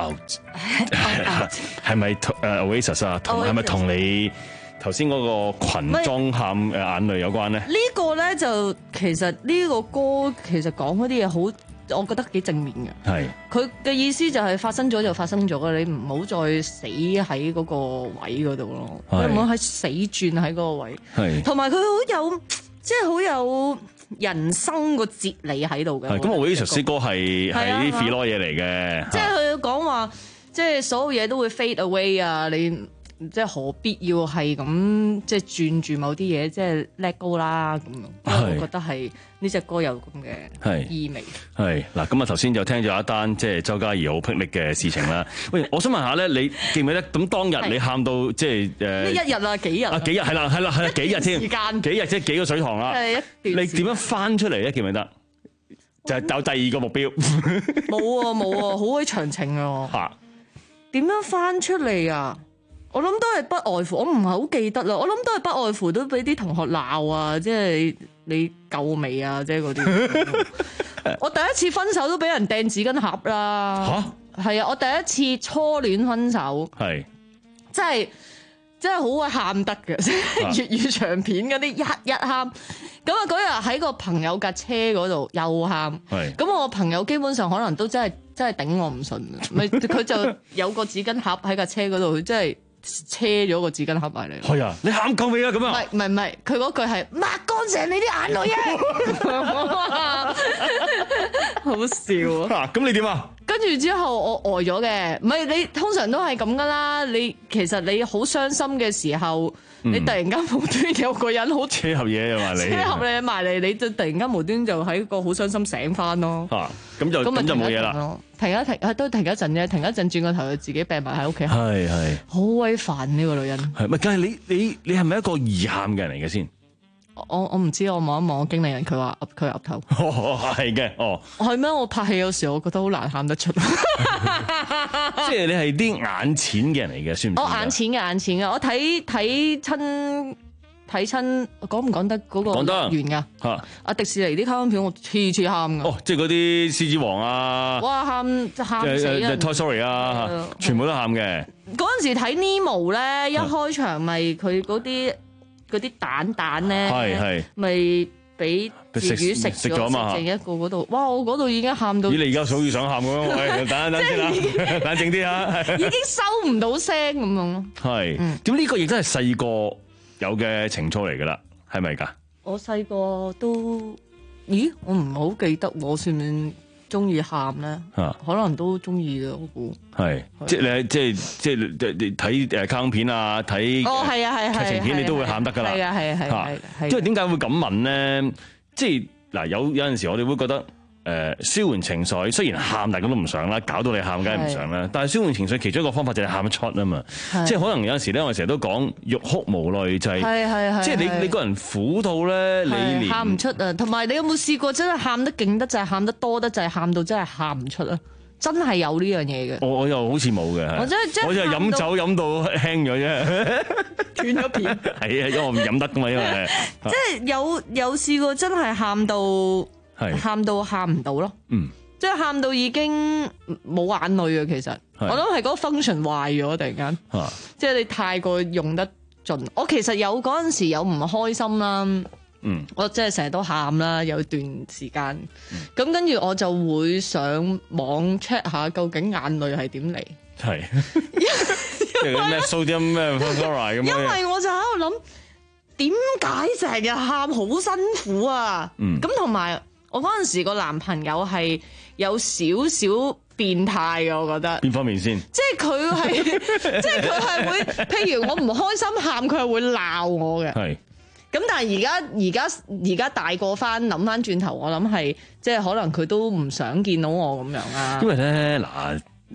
Speaker 14: Out。係咪誒 Oasis 啊？同係咪同你頭先嗰個群裝喊誒眼淚有關咧？
Speaker 2: 呢個咧就其實呢個歌其實講嗰啲嘢好，我覺得幾正面嘅。係佢嘅意思就係發生咗就發生咗嘅，你唔好再死喺嗰個位嗰度咯，你唔好喺死轉喺嗰個位。係同埋佢好有即係好有人生個哲理喺度嘅。
Speaker 14: 咁 Oasis 啲歌係係啲 philo 嘢嚟嘅，即
Speaker 2: 係佢講話。即係所有嘢都會 fade away 啊！你即係何必要係咁即係轉住某啲嘢，即係 let go 啦咁樣。我覺得係呢隻歌有咁嘅意味。
Speaker 14: 係嗱，咁啊頭先就聽咗一單即係周嘉怡好霹靂嘅事情啦。喂，我想問下咧，你記唔記得咁當日你喊到即係誒？
Speaker 2: 呢一日啊，幾日
Speaker 14: 啊？幾日係啦，係啦，係啦，幾日添？時間幾日即係幾個水塘啦？係一段。你點樣翻出嚟咧？記唔記得？就係有第二個目標。
Speaker 2: 冇啊冇啊，好鬼長情啊！嚇〜點樣翻出嚟啊？我諗都係不外乎，我唔係好記得啦。我諗都係不外乎都俾啲同學鬧啊，即係你夠未啊？即係嗰啲。我第一次分手都俾人掟紙巾盒啦。吓？係啊！我第一次初戀分手，係即係真係好鬼喊得嘅，即係粵語長片嗰啲一一喊。咁啊嗰日喺個朋友架車嗰度又喊。係。咁我朋友基本上可能都真係。真係頂我唔順，咪佢就有個紙巾盒喺架車嗰度，佢真係車咗個紙巾盒埋嚟。係啊，你喊夠未啊？咁啊？唔係唔係唔係，佢嗰句係抹乾淨你啲眼淚啊！好笑啊！咁你點啊？跟住之後我呆咗嘅，唔係你通常都係咁噶啦。你其實你好傷心嘅時候，嗯、你突然間無端有個人好車合嘢埋嚟，車合你埋嚟，你就突然間無端就喺個好傷心醒翻咯。嚇、啊，咁就咁就冇嘢啦。停一停，都停一陣啫，停一陣轉個頭就自己病埋喺屋企。係係，好鬼煩呢個女人。係咪？但係你你你係咪一個易喊嘅人嚟嘅先？我我唔知，我望一望我經理人，佢話佢岌頭。係嘅，哦。係咩？我拍戲有時我覺得好難喊得出。即係你係啲眼淺嘅人嚟嘅，算唔算？我眼淺嘅眼淺嘅，我睇睇親。睇親講唔講得嗰個講得完㗎嚇？啊迪士尼啲卡通片我次次喊㗎。哦，即係嗰啲獅子王啊！哇，喊喊死啊 ！Toy Story 啊，全部都喊嘅。嗰陣時睇 Nemo 咧，一開場咪佢嗰啲嗰啲蛋蛋咧，係係咪俾魚食食咗嘛？剩一個嗰度，哇！我嗰度已經喊到。咦！你而家好似想喊咁樣，喂，等等先啦，冷靜啲啊！已經收唔到聲咁樣咯。係，咁呢個亦都係細個有嘅情操嚟噶啦，係咪噶？我細個都，咦？我唔好記得我算唔算中意喊咧？啊，可能都中意嘅，我估。係，即係你即係即係睇誒卡通片啊，睇哦係啊係係劇情片，你都會喊得噶啦。係啊係係係係。因為點解會咁問咧？即係嗱，有有陣時我哋會覺得。誒舒緩情緒，雖然喊大家都唔想啦，搞到你喊梗係唔想啦。但係舒緩情緒其中一個方法就係喊得出啊嘛。即係可能有陣時咧，我哋成日都講欲哭無淚，就係、係、即係你你個人苦到咧，你連喊唔出啊。同埋你有冇試過真係喊得勁得就係喊得多得就係喊到真係喊唔出啊？真係有呢樣嘢嘅。我我又好似冇嘅。我真係我就係飲酒飲到輕咗啫，斷咗片。係啊，因為我唔飲得噶嘛，因為即係有有試過真係喊到。喊到喊唔到咯，嗯，即係喊到已經冇眼淚啊！其實我諗係嗰個 function 壞咗，突然間，啊、即係你太過用得盡。我其實有嗰陣時有唔開心啦，嗯，我即係成日都喊啦，有段時間，咁、嗯、跟住我就會上網 check 下究竟眼淚係點嚟，係，即係咩 sodium 咩 fluoride 咁樣。因為我就喺度諗，點解成日喊好辛苦啊？嗯，咁同埋。我嗰陣時個男朋友係有少少變態嘅，我覺得。邊方面先？即係佢係，即係佢係會，譬如我唔開心喊，佢係會鬧我嘅。係。咁但係而家而家而家大個翻，諗翻轉頭，我諗係即係可能佢都唔想見到我咁樣啊。因為咧嗱，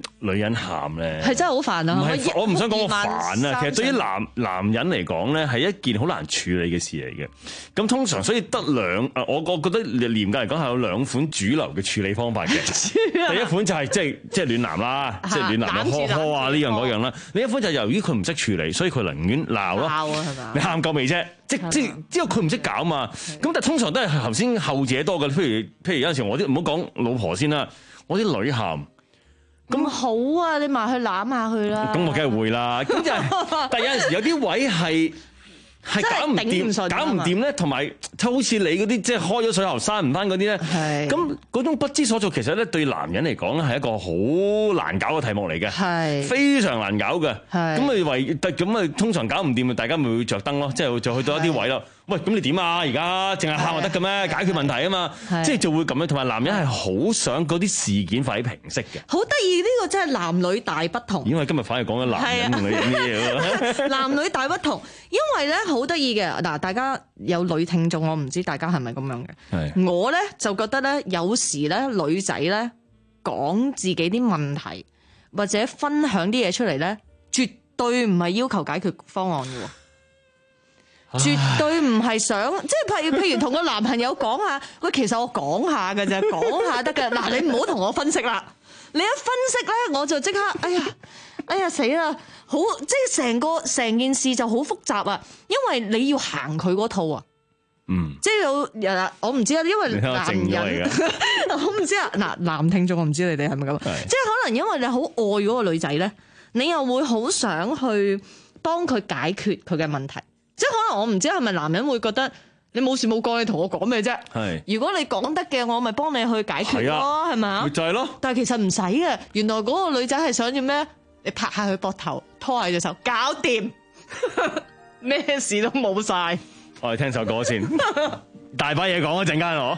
Speaker 14: 女人喊咧，
Speaker 2: 係真係好煩啊！
Speaker 14: 唔係我唔想講個煩啊，其實對於
Speaker 2: 於
Speaker 14: 男男人嚟講咧，係一件好難處理嘅事嚟嘅。咁通常所以得兩，我我覺得嚴格嚟講係有兩款主流嘅處理方法嘅。第一款就係即係即係暖男啦，即係暖男啊，呵呵啊呢樣嗰樣啦。另一款就係由於佢唔識處理，所以佢寧願鬧咯。
Speaker 2: 鬧啊係嘛？
Speaker 14: 你喊夠未啫？即即因為佢唔識搞嘛。咁但係通常都係頭先後者多嘅。譬如譬如有陣時我啲唔好講老婆先啦，我啲女喊。
Speaker 2: 咁好啊！你埋去攬下佢啦。
Speaker 14: 咁我梗係會啦。咁就係，但係有陣時有啲位係係搞唔掂，搞唔掂咧，同埋就好似你嗰啲即係開咗水喉閂唔翻嗰啲咧。咁嗰種不知所措，其實咧對男人嚟講咧係一個好難搞嘅題目嚟嘅，係非常難搞嘅。咁咪為咁啊，通常搞唔掂，大家咪會着燈咯，即係就去到一啲位咯。喂，咁你點啊？而家淨係喊就得嘅咩？解決問題啊嘛，即係就會咁樣。同埋男人係好想嗰啲事件快啲平息嘅。
Speaker 2: 好得意，呢個真係男女大不同。
Speaker 14: 因為今日反而講緊男人同女人啲嘢喎。
Speaker 2: 男女大不同，因為咧好得意嘅嗱，大家有女聽眾，我唔知大家係咪咁樣嘅。我咧就覺得咧，有時咧女仔咧講自己啲問題或者分享啲嘢出嚟咧，絕對唔係要求解決方案嘅。絕對唔係想，即係譬如譬如同個男朋友講下，喂，其實我講下㗎咋，講下得㗎。嗱，你唔好同我分析啦，你一分析咧，我就即刻，哎呀，哎呀死啦，好，即係成個成件事就好複雜啊，因為你要行佢嗰套啊。嗯，即係有人，我唔知啊，因為男人，我唔知啊，嗱，男聽眾我唔知你哋係咪咁，即係可能因為你好愛嗰個女仔咧，你又會好想去幫佢解決佢嘅問題。即係可能我唔知係咪男人會覺得你冇事冇幹，你同我講咩啫？係如果你講得嘅，我咪幫你去解決咯，係咪啊？就係咯。但係其實唔使嘅，原來嗰個女仔係想要咩？你拍下佢膊頭，拖下隻手，搞掂，咩事都冇晒。
Speaker 14: 我哋聽首歌先，大把嘢講一陣間我。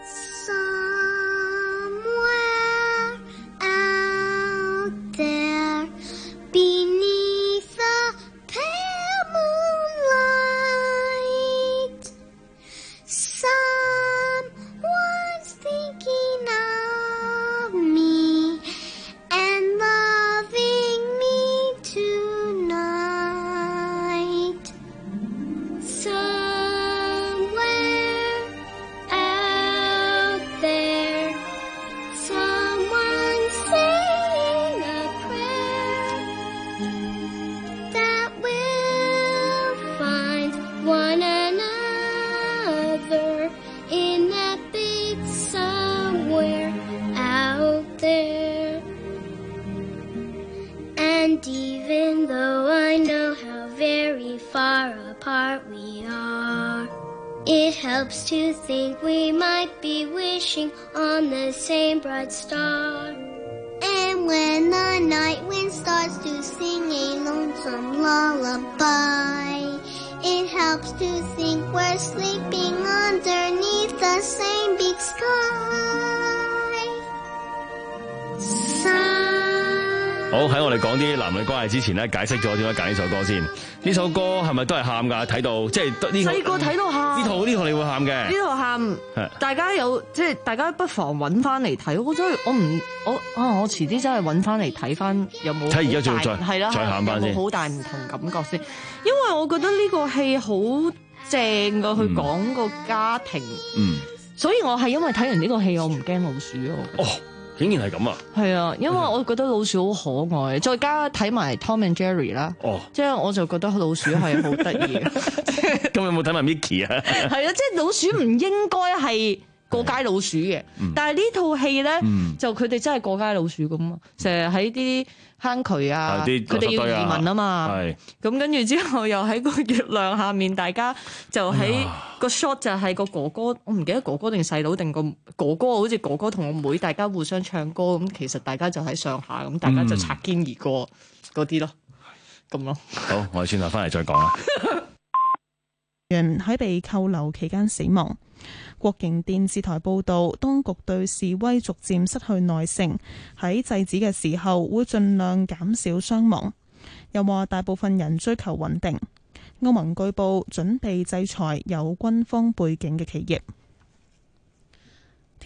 Speaker 5: It helps to think we might be wishing on the same bright star. And when the night wind starts to sing a lonesome lullaby, it helps to think we're sleeping underneath the same big sky. Sun
Speaker 14: 好，喺我哋講啲男女關係之前咧，解釋咗點解揀呢首歌先。呢首歌係咪都係喊㗎？睇到即係呢
Speaker 2: 細個睇到喊。呢
Speaker 14: 套呢套你會喊嘅。
Speaker 2: 呢套喊，大家有即係大家不妨揾翻嚟睇。我真係我唔我啊！我遲啲真係揾翻嚟睇翻有冇。睇而家再再係啦，再喊翻先。有冇好大唔同感覺先？因為我覺得呢個戲好正㗎，佢講個家庭。嗯。所以我係因為睇完呢個戲，我唔驚老鼠咯。
Speaker 14: 哦。竟然係咁啊！
Speaker 2: 係啊，因為我覺得老鼠好可愛，再加睇埋 Tom and Jerry 啦，哦，即係我就覺得老鼠係好得意嘅。
Speaker 14: 咁有冇睇埋 Mickey 啊？
Speaker 2: 係啊，即係老鼠唔應該係過街老鼠嘅，嗯、但係呢套戲咧，嗯、就佢哋真係過街老鼠咁啊！成日喺啲坑渠啊，佢哋要移民啊嘛，咁跟住之後又喺個月亮下面，大家就喺個 shot 就係個哥哥，我唔記得哥哥定細佬定個哥哥，好似哥哥同個妹，大家互相唱歌咁，其實大家就喺上下咁，大家就擦肩而過嗰啲咯，咁咯。
Speaker 14: 好，我哋轉頭翻嚟再講啦。
Speaker 1: 人喺被扣留期間死亡。國營電視台報道，當局對示威逐漸失去耐性，喺制止嘅時候會盡量減少傷亡。又話大部分人追求穩定。歐盟據報準備制裁有軍方背景嘅企業。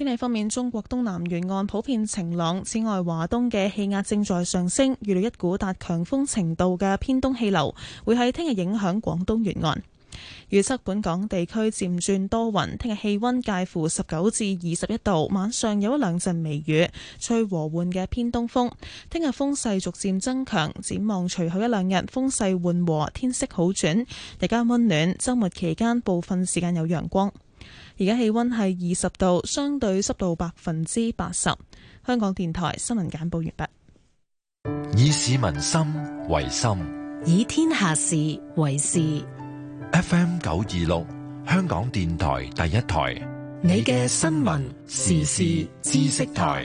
Speaker 1: 天氣方面，中國東南沿岸普遍晴朗。此外，華東嘅氣壓正在上升，預料一股達強風程度嘅偏東氣流會喺聽日影響廣東沿岸。預測本港地區漸轉多雲，聽日氣溫介乎十九至二十一度，晚上有一兩陣微雨，吹和緩嘅偏東風。聽日風勢逐漸增強，展望隨後一兩日風勢緩和，天色好轉，日間溫暖。週末期間部分時間有陽光。而家氣溫係二十度，相對濕度百分之八十。香港電台新聞簡報完畢。
Speaker 3: 以市民心為心，
Speaker 6: 以天下事為事。
Speaker 3: F M 九二六，香港電台第一台，
Speaker 4: 你嘅新聞時事知識台。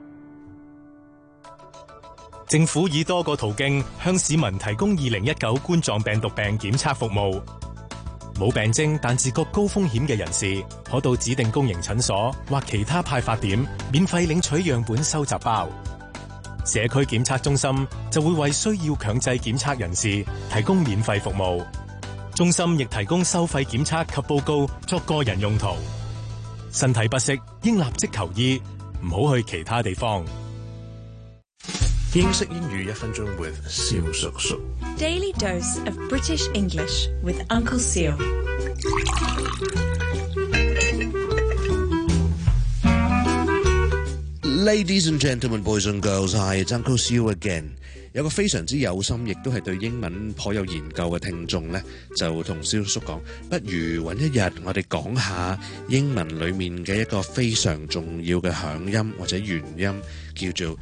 Speaker 7: 政府以多個途徑向市民提供二零一九冠狀病毒病檢測服務。冇病徵但自覺高風險嘅人士，可到指定公營診所或其他派發點免費領取樣本收集包。社區檢測中心就會為需要強制檢測人士提供免費服務。中心亦提供收費檢測及報告作個人用途。身體不適應立即求醫，唔好去其他地方。
Speaker 22: 英式英語一分鐘 with 蕭叔叔。
Speaker 23: Daily dose of British English with Uncle Seal。
Speaker 22: Ladies and gentlemen, boys and girls, hi, it's Uncle Seal again。有個非常之有心，亦都係對英文頗有研究嘅聽眾呢，就同蕭叔講，不如揾一日我哋講下英文裡面嘅一個非常重要嘅響音或者元音，叫做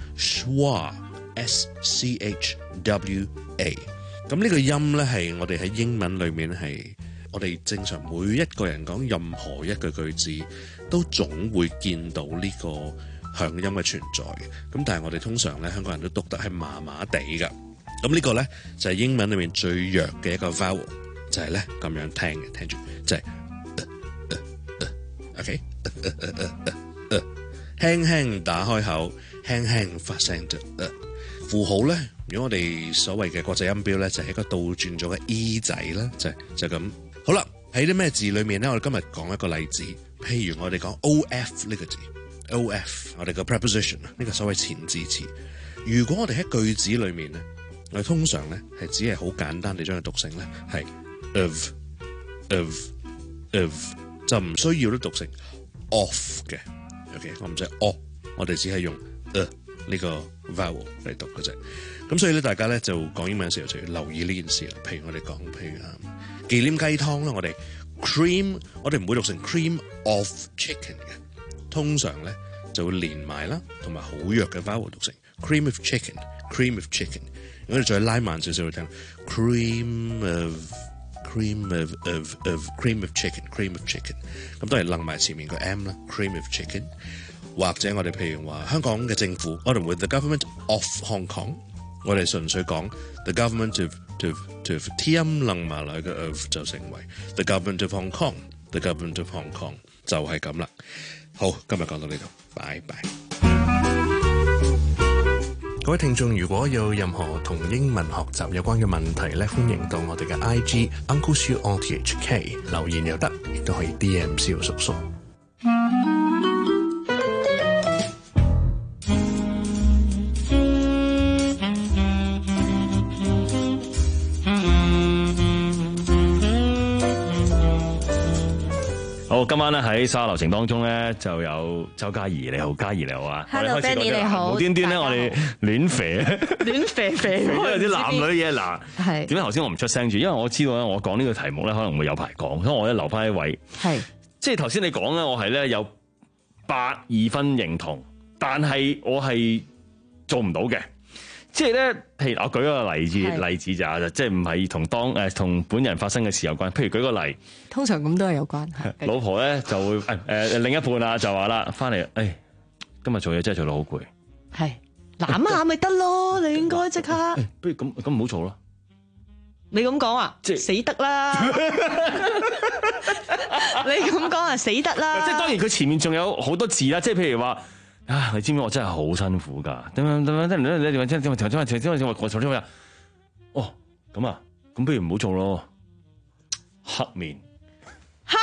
Speaker 22: schwa，S C H W A。咁呢個音呢，係我哋喺英文裏面係我哋正常每一個人講任何一句句子都總會見到呢個響音嘅存在嘅。咁但係我哋通常咧香港人都讀得係麻麻地㗎。咁呢個咧就係英文裏面最弱嘅一個 vowel， 就係咧咁樣聽嘅，聽住就係、是呃呃呃、OK， 呃呃呃呃呃、輕輕打開口，輕輕發聲就、呃、符號咧。如果我哋所謂嘅國際音標咧，就係、是、一個倒轉咗嘅 E 仔啦，就就咁。好啦，喺啲咩字裏面咧，我哋今日講一個例子，譬如我哋講 O F 呢個字。O F 我哋個 preposition 呢個所謂前置詞，如果我哋喺句子裏面咧，我哋通常咧係只係好簡單地將佢讀成咧係 of of of， 就唔需要都讀成 of 嘅。OK， 我唔使 o， 我哋只係用 a 呢個 vowel 嚟讀嘅啫。咁所以咧，大家咧就講英文嘅時候就要留意呢件事啦。譬如我哋講，譬如啊忌廉雞湯啦，我哋 cream 我哋唔會讀成 cream of chicken 嘅。通常咧就會連埋啦，同埋好弱嘅 vowel 讀成 cream of chicken，cream of chicken。如果你再拉慢少少去聽 ，cream of cream of of of cream of chicken，cream of chicken。咁都係楞埋前面個 m 啦 ，cream of chicken。或者我哋譬如話香港嘅政府，我哋會 the government of Hong Kong， 我哋純粹講 the government of of of t m 楞埋嚟嘅 of 就成為 the government of Hong Kong，the government of Hong Kong 就係咁啦。好，今日講到呢度，拜拜。各位聽眾，如果有任何同英文學習有關嘅問題咧，歡迎到我哋嘅 I G Uncle Siu O T H K 留言又得，亦都可以 D M 蕭叔叔。
Speaker 14: 好，今晚咧喺沙流程當中咧就有周嘉怡，你好，嘉怡你好啊
Speaker 2: Hello Benny 你好，
Speaker 14: 無端端咧我哋亂肥，
Speaker 2: 亂肥肥，
Speaker 14: 有啲男女嘢嗱，
Speaker 2: 係
Speaker 14: 點解頭先我唔出聲住？因為我知道咧，我講呢個題目咧可能會有排講，所以我咧留翻一位，
Speaker 2: 係
Speaker 14: 即係頭先你講咧，我係咧有百二分認同，但係我係做唔到嘅。即係咧，譬如我舉個例子，例子就係即係唔係同當誒同本人發生嘅事有關。譬如舉個例，
Speaker 2: 通常咁都係有關。
Speaker 14: 老婆咧就會誒誒、呃、另一半啊就話啦，翻嚟誒今日做嘢真係做到好攰，
Speaker 2: 係攬下咪得咯，你應該即刻。
Speaker 14: 欸、不如咁咁唔好做咯。
Speaker 2: 你咁講啊，即係死得啦！你咁講啊，死得啦！
Speaker 14: 即係當然佢前面仲有好多字啦，即係譬如話。啊！你知唔知我真係好辛苦㗎？點樣點樣點樣點樣點樣點樣點樣點樣點樣點樣我頭先話哦咁啊，咁不如唔好做咯。黑面，
Speaker 2: 黑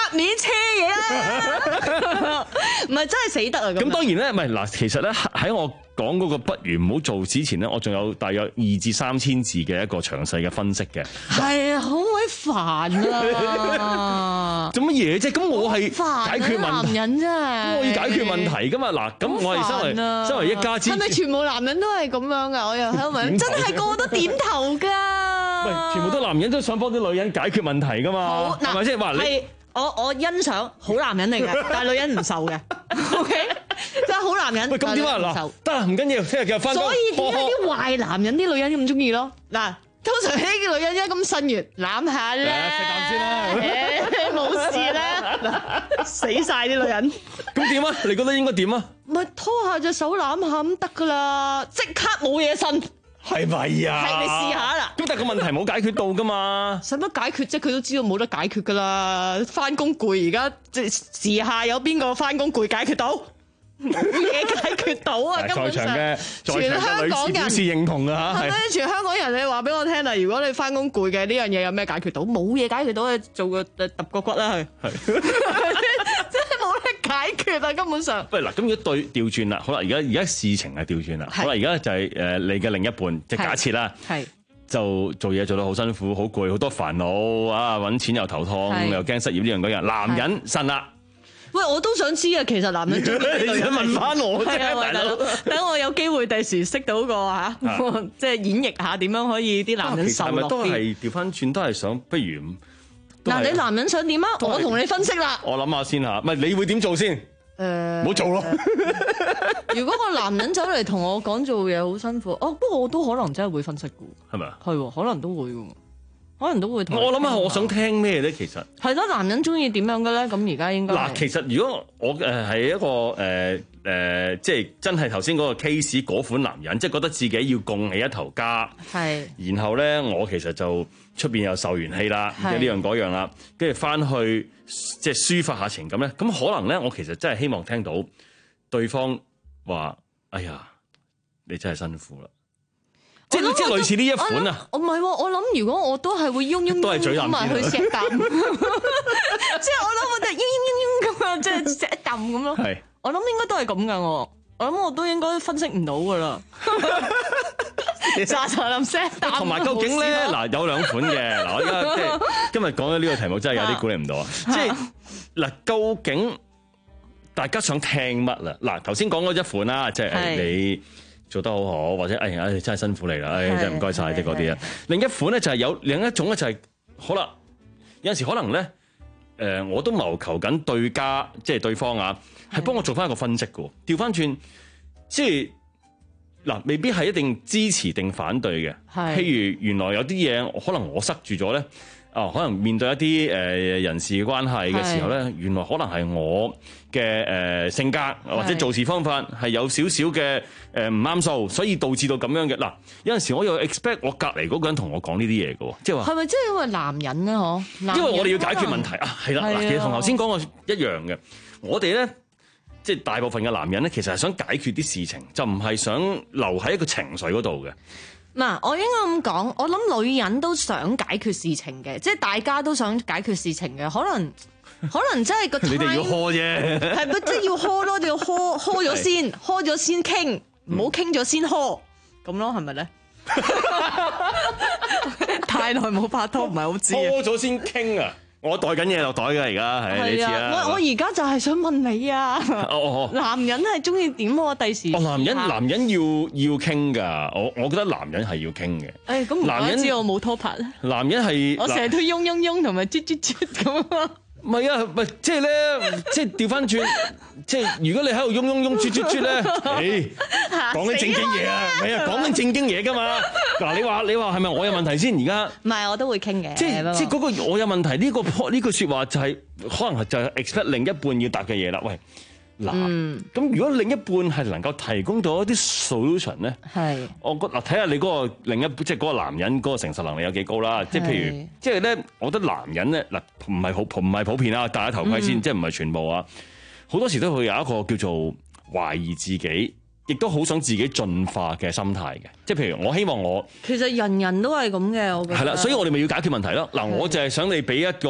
Speaker 2: 面車嘢啦，唔係真係死得啊！
Speaker 14: 咁當然咧，唔係嗱，其實咧喺我講嗰個不如唔好做之前咧，我仲有大約二至三千字嘅一個詳細嘅分析嘅。
Speaker 2: 係啊，好鬼煩啊！
Speaker 14: 做乜嘢啫？咁我係解決問題，
Speaker 2: 男人真係
Speaker 14: 我要解決問題噶嘛？嗱，咁我係身為身為一家之主，
Speaker 2: 係咪全部男人都係咁樣噶？我又喺度問，真係個個都點頭㗎？
Speaker 14: 喂，全部都男人都想幫啲女人解決問題噶嘛？係咪先？話你
Speaker 2: 我我欣賞好男人嚟嘅，但係女人唔受嘅。O K， 真係好男人。
Speaker 14: 喂，咁點啊？嗱，得啦，唔緊要，聽日繼續翻工。
Speaker 2: 所以點解啲壞男人啲女人咁中意咯？嗱，通常呢啲女人一咁呻完攬下咧，
Speaker 14: 食啖先啦，
Speaker 2: 冇事啦，死晒啲女人。
Speaker 14: 咁點啊？你覺得應該點啊？
Speaker 2: 咪拖下隻手攬下咁得噶啦，即刻冇嘢呻。
Speaker 14: 係咪啊？
Speaker 2: 係你試下啦。
Speaker 14: 咁但係個問題冇解決到噶嘛？
Speaker 2: 使乜解決啫？佢都知道冇得解決噶啦。翻工攰，而家即係時下有邊個翻工攰解決到？冇嘢解決到啊！根本上全香港人
Speaker 14: 表示認同啊！
Speaker 2: 係咪？全香港人，你話俾我聽啦！如果你翻工攰嘅呢樣嘢有咩解決到？冇嘢解決到，做個揼個骨啦，係真係冇得解決啊！根本上。
Speaker 14: 喂嗱，咁如果對調轉啦，好啦，而家而家事情係調轉啦，好啦，而家就係誒你嘅另一半，即係假設啦，
Speaker 2: 係
Speaker 14: 就做嘢做到好辛苦、好攰、好多煩惱啊，揾錢又頭痛，又驚失業呢樣嗰樣，男人呻啦。
Speaker 2: 喂，我都想知啊！其實男人中意
Speaker 14: 你想問翻我啫，大佬。
Speaker 2: 等我有機會第時識到個嚇，即係演繹下點樣可以啲男人受落啲。
Speaker 14: 係咪都係調翻轉，都係想不如
Speaker 2: 嗱，你男人想點啊？我同你分析啦。
Speaker 14: 我諗下先嚇，唔係你會點做先？誒，唔好做咯。
Speaker 2: 如果個男人走嚟同我講做嘢好辛苦，哦，不過我都可能真係會分析嘅。
Speaker 14: 係咪啊？
Speaker 2: 係喎，可能都會喎。可能都會同
Speaker 14: 我諗下，我想聽咩咧？其實
Speaker 2: 係咯，男人中意點樣嘅咧？咁而家應該
Speaker 14: 嗱，其實如果我誒係一個誒誒、呃呃，即係真係頭先嗰個 case 嗰款男人，即係覺得自己要共起一頭家，
Speaker 2: 係，
Speaker 14: 然後咧我其實就出邊又受完氣啦，即係呢樣嗰樣啦，跟住翻去即係抒發下情感咧，咁可能咧我其實真係希望聽到對方話：哎呀，你真係辛苦啦。即係即係類似呢一款啊！
Speaker 2: 我唔係喎，我諗如果我都係會嗡嗡嗡埋去錫啖，即係我諗我就嗡嗡嗡咁啊，即係錫啖咁咯。係，我諗應該都係咁噶我，我諗我都應該分析唔到噶啦。沙沙林錫啖。
Speaker 14: 同埋究竟咧嗱有兩款嘅嗱，我而家即係今日講咗呢個題目真係有啲估你唔到啊！即係嗱，究竟大家想聽乜啦？嗱，頭先講嗰一款啦，即係你做得好好，或者哎呀，真係辛苦你啦，哎，真係唔該晒啲嗰啲啊。另一款咧就係有另一種咧就係好啦，有陣時可能咧，誒、呃，我都謀求緊對家，即係對方啊，係幫我做翻一個分析嘅。調翻轉，即係嗱，未必係一定支持定反對嘅。譬如原來有啲嘢可能我塞住咗咧。哦，可能面對一啲誒、呃、人事嘅關係嘅時候咧，原來可能係我嘅誒、呃、性格或者做事方法係有少少嘅誒唔啱數，所以導致到咁樣嘅。嗱，有陣時我又 expect 我隔離嗰個人同我講呢啲嘢嘅喎，即係話係咪即係因為男人咧？嗬，因為我哋要解決問題啊，係啦，嗱，其實同頭先講嘅一樣嘅，我哋咧即係大部分嘅男人咧，其實係想解決啲事情，就唔係想留喺一個情緒嗰度嘅。
Speaker 2: 嗱，我應該咁講，我諗女人都想解決事情嘅，即係大家都想解決事情嘅，可能可能真係個
Speaker 14: 你哋要呵啫，
Speaker 2: 係咪即係要呵咯？你要呵呵咗先，呵咗先傾，唔好傾咗先呵，咁咯，係咪咧？太耐冇拍拖，唔係好知。
Speaker 14: 呵咗先傾啊！我袋緊嘢落袋㗎，而家係你知啊！
Speaker 2: 我我而家就係想問你啊！
Speaker 14: 哦哦，
Speaker 2: 男人係中意點喎？第時
Speaker 14: 哦，男人男人要要傾㗎，我我覺得男人係要傾嘅。
Speaker 2: 誒，咁唔怪之我冇拖拍咧。
Speaker 14: 男人係
Speaker 2: 我成日都嗡嗡嗡同埋啜啜啜咁啊！
Speaker 14: 唔係啊，唔係即係咧，即係調翻轉，即係如果你喺度嗡嗡嗡啜啜啜咧，誒講緊正經嘢啊，唔係啊，講緊正經嘢㗎嘛。嗱，你話你話係咪我有問題先？而家
Speaker 2: 唔係，我都會傾嘅。
Speaker 14: 即係即係嗰個我有問題呢個呢句説話就係可能就係 expect 另一半要答嘅嘢啦。喂，嗱，咁如果另一半係能夠提供到一啲 solution 咧，係我覺嗱睇下你嗰個另一即係嗰個男人嗰個承受能力有幾高啦。即係譬如即係咧，我覺得男人咧嗱唔係好唔係普遍啊，戴下頭盔先，即係唔係全部啊。好多時都會有一個叫做懷疑自己，亦都好想自己進化嘅心態嘅。即係譬如我希望我
Speaker 2: 其實人人都係咁嘅，我覺得係
Speaker 14: 啦，所以我哋咪要解決問題咯。嗱，我就係想你俾一個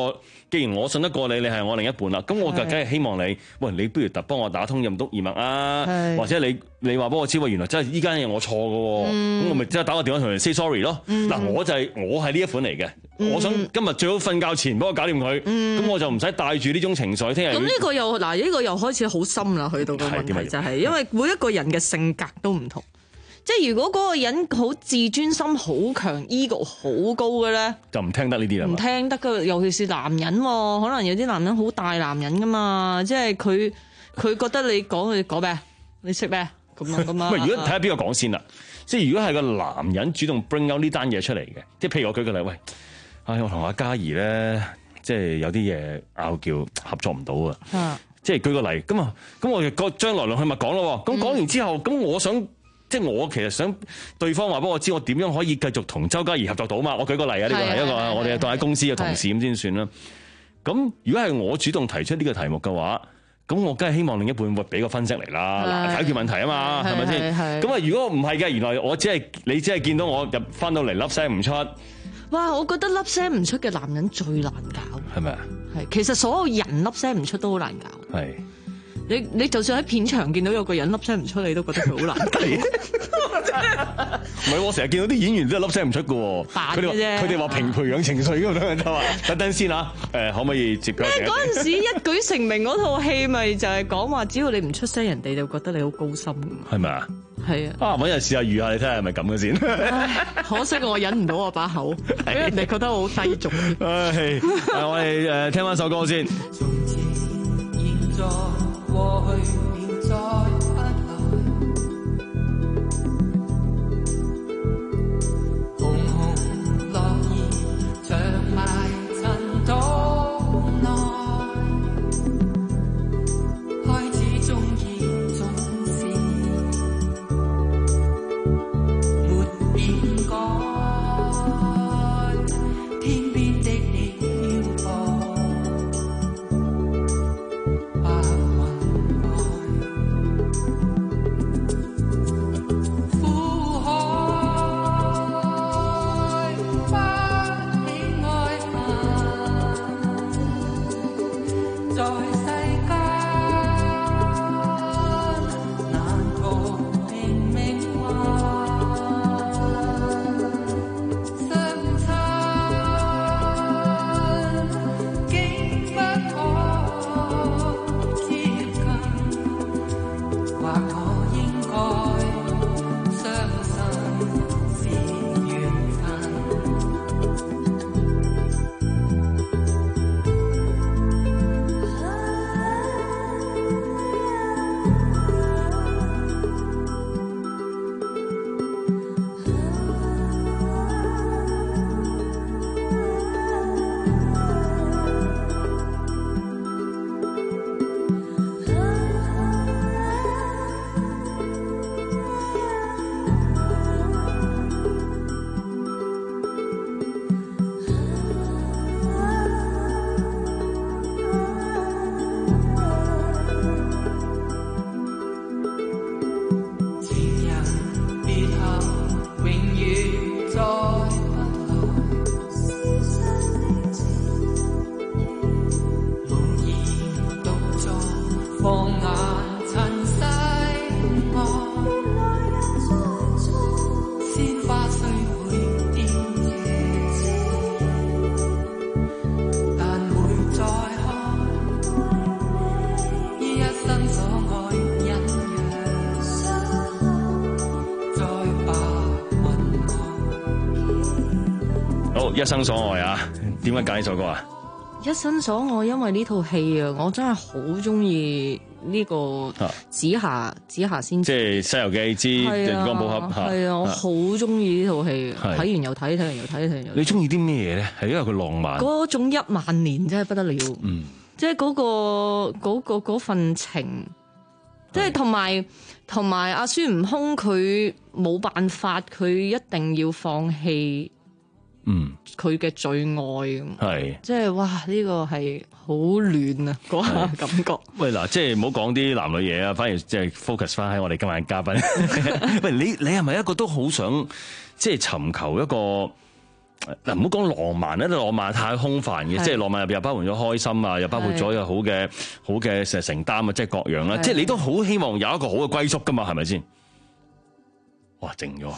Speaker 14: 既然我信得過你，你係我另一半啦，咁我就梗係希望你，喂，你不如特幫我打通任督二脈啊，或者你你話幫我知，喂，原來真係依間嘢我錯嘅喎，咁、嗯、我咪即係打個電話同你 say sorry 咯。嗱、嗯，我就係、是、我係呢一款嚟嘅，嗯、我想今日最好瞓覺前幫我搞掂佢，咁、嗯、我就唔使帶住呢種情緒。聽日
Speaker 2: 咁呢個又嗱呢、呢個又開始好深啦，去到個問題就係、是、因為每一個人嘅性格都唔同。即係如果嗰個人好自尊心好強 ego 好高嘅咧，
Speaker 14: 就唔聽得呢啲啦。唔
Speaker 2: 聽得噶，尤其是男人，可能有啲男人好大男人噶嘛，即係佢佢覺得你講佢講咩，你識咩咁樣噶嘛。
Speaker 14: 喂，如果睇下邊個講先啦，即係如果係個男人主動 bring out 呢單嘢出嚟嘅，即係譬如我舉個例，喂，唉，我同阿嘉怡咧，即係有啲嘢拗撬合作唔到啊，即係舉個例，咁啊，咁我哋個將來龍去脈講咯，咁講完之後，咁、嗯、我想。即係我其實想對方話俾我知，我點樣可以繼續同周嘉怡合作到嘛？我舉個例啊，呢個係一個我哋當喺公司嘅同事咁先算啦。咁如果係我主動提出呢個題目嘅話，咁我梗係希望另一半會俾個分析嚟啦，嗱，解決問題啊嘛，係咪先？咁啊，如果唔係嘅，原來我只係你只係見到我入翻到嚟粒聲唔出。
Speaker 2: 哇！我覺得粒聲唔出嘅男人最難搞。
Speaker 14: 係咪啊？係，
Speaker 2: 其實所有人粒聲唔出都好難搞。係。你你就算喺片場見到有個人粒聲唔出，你都覺得佢好難睇。
Speaker 14: 唔係，我成日見到啲演員都係粒聲唔出嘅喎。
Speaker 2: 扮嘅啫。
Speaker 14: 佢哋話平培養情緒咁樣就話，等等先啊。誒，可唔可以接佢？
Speaker 2: 咩嗰陣時一舉成名嗰套戲，咪就係講話，只要你唔出聲，人哋就覺得你好高深。係咪啊？係啊。啊，揾日試下預下你睇下係咪咁嘅先。可惜我忍唔到我把口，俾人哋覺得我好低俗。
Speaker 14: 唉，我哋誒聽翻首歌先。
Speaker 12: 過去便再不來，紅紅落葉長埋塵土內，開始中意總是沒變改，天邊的你飄過。
Speaker 14: 一生所愛啊，點解揀呢首歌啊？
Speaker 2: 一生所愛，因為呢套戲啊，我真係好中意呢個紫霞紫霞仙子，
Speaker 14: 即係《西遊記》之陽光寶盒。
Speaker 2: 係啊，我好中意呢套戲，睇完又睇，睇完又睇，睇完又睇。
Speaker 14: 你中意啲咩嘢咧？係因為佢浪漫，
Speaker 2: 嗰種一萬年真係不得了。嗯，即係嗰個嗰個嗰份情，即係同埋同埋阿孫悟空佢冇辦法，佢一定要放棄。嗯，佢嘅最愛咁，係即係哇！呢個係好暖啊，嗰下感覺。
Speaker 14: 喂嗱，即係唔好講啲男女嘢啊，反而即係 focus 翻喺我哋今晚嘅嘉賓。喂，你你係咪一個都好想即係尋求一個嗱，唔好講浪漫咧，浪漫太空泛嘅，即係浪漫入邊又包含咗開心啊，又包括咗有好嘅好嘅成承擔啊，即係各樣啦。即係你都好希望有一個好嘅歸宿噶嘛，係咪先？哇，靜咗。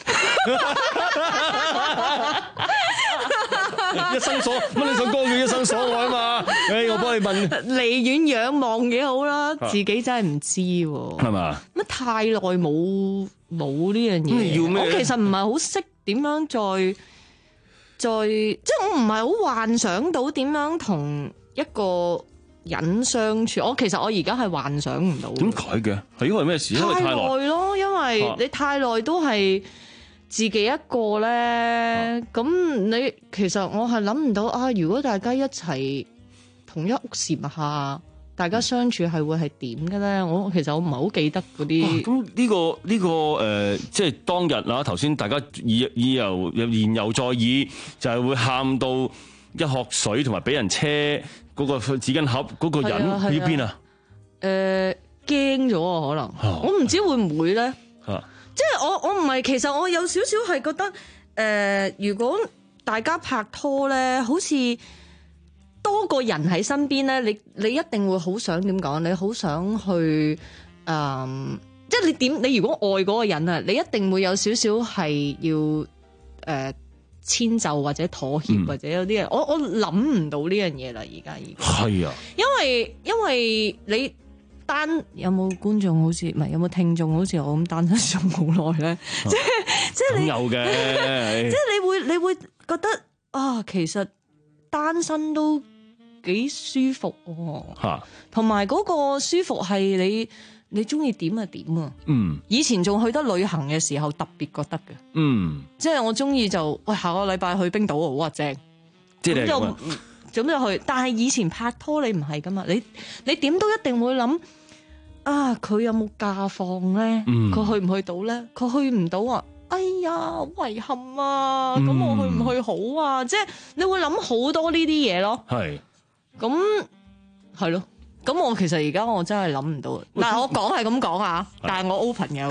Speaker 14: 一生所乜？呢首歌叫一生所愛啊嘛。誒，我幫你問。
Speaker 2: 離遠仰望幾好啦，自己真係唔知喎。
Speaker 14: 係嘛？
Speaker 2: 乜太耐冇冇呢樣嘢？
Speaker 14: 要咩？
Speaker 2: 我其實唔係好識點樣再再，即係我唔係好幻想到點樣同一個人相處。我其實我而家係幻想唔到。
Speaker 14: 點解嘅？係因為咩事？因為太耐
Speaker 2: 咯，因為你太耐都係自己一個咧。咁、啊、你其實我係諗唔到啊！如果大家一齊同一屋檐下，大家相處係會係點嘅咧？我其實我唔係好記得嗰啲。
Speaker 14: 咁呢、呢個呢、呢個誒、呃，即係當日啦。頭先大家以以由言猶在耳，就係、是、會喊到一殼水，同埋俾人車嗰個紙巾盒嗰個人去邊啊？
Speaker 2: 誒，驚咗啊！可能、啊、我唔知會唔會咧。啊、即係我我唔係，其實我有少少係覺得誒、呃，如果大家拍拖咧，好似多個人喺身邊咧，你你一定會好想點講？你好想去誒、呃，即係你點？你如果愛嗰個人啊，你一定會有少少係要誒。呃遷就或者妥協、嗯、或者有啲嘢，我我諗唔到呢樣嘢啦，而家已經
Speaker 14: 係啊，
Speaker 2: 因為因為你單有冇觀眾好似唔係有冇聽眾好似我咁單身咗好耐咧，即係即係你有嘅，即係你會你會覺得啊，其實單身都幾舒服喎，同埋嗰個舒服係你。你中意點就點啊！嗯，以前仲去得旅行嘅時候特別覺得嘅，嗯，即係我中意就喂下個禮拜去冰島啊，哇正！即係咁就咁就去。但係以前拍拖你唔係噶嘛，你你點都一定會諗啊，佢有冇假放咧？佢、嗯、去唔去到咧？佢去唔到啊！哎呀，遺憾啊！咁、嗯、我去唔去好啊？即係你會諗好多呢啲嘢咯。係，咁係咯。咁我其實而家我真係諗唔到，嗱我講係咁講啊，但係我 open 嘅。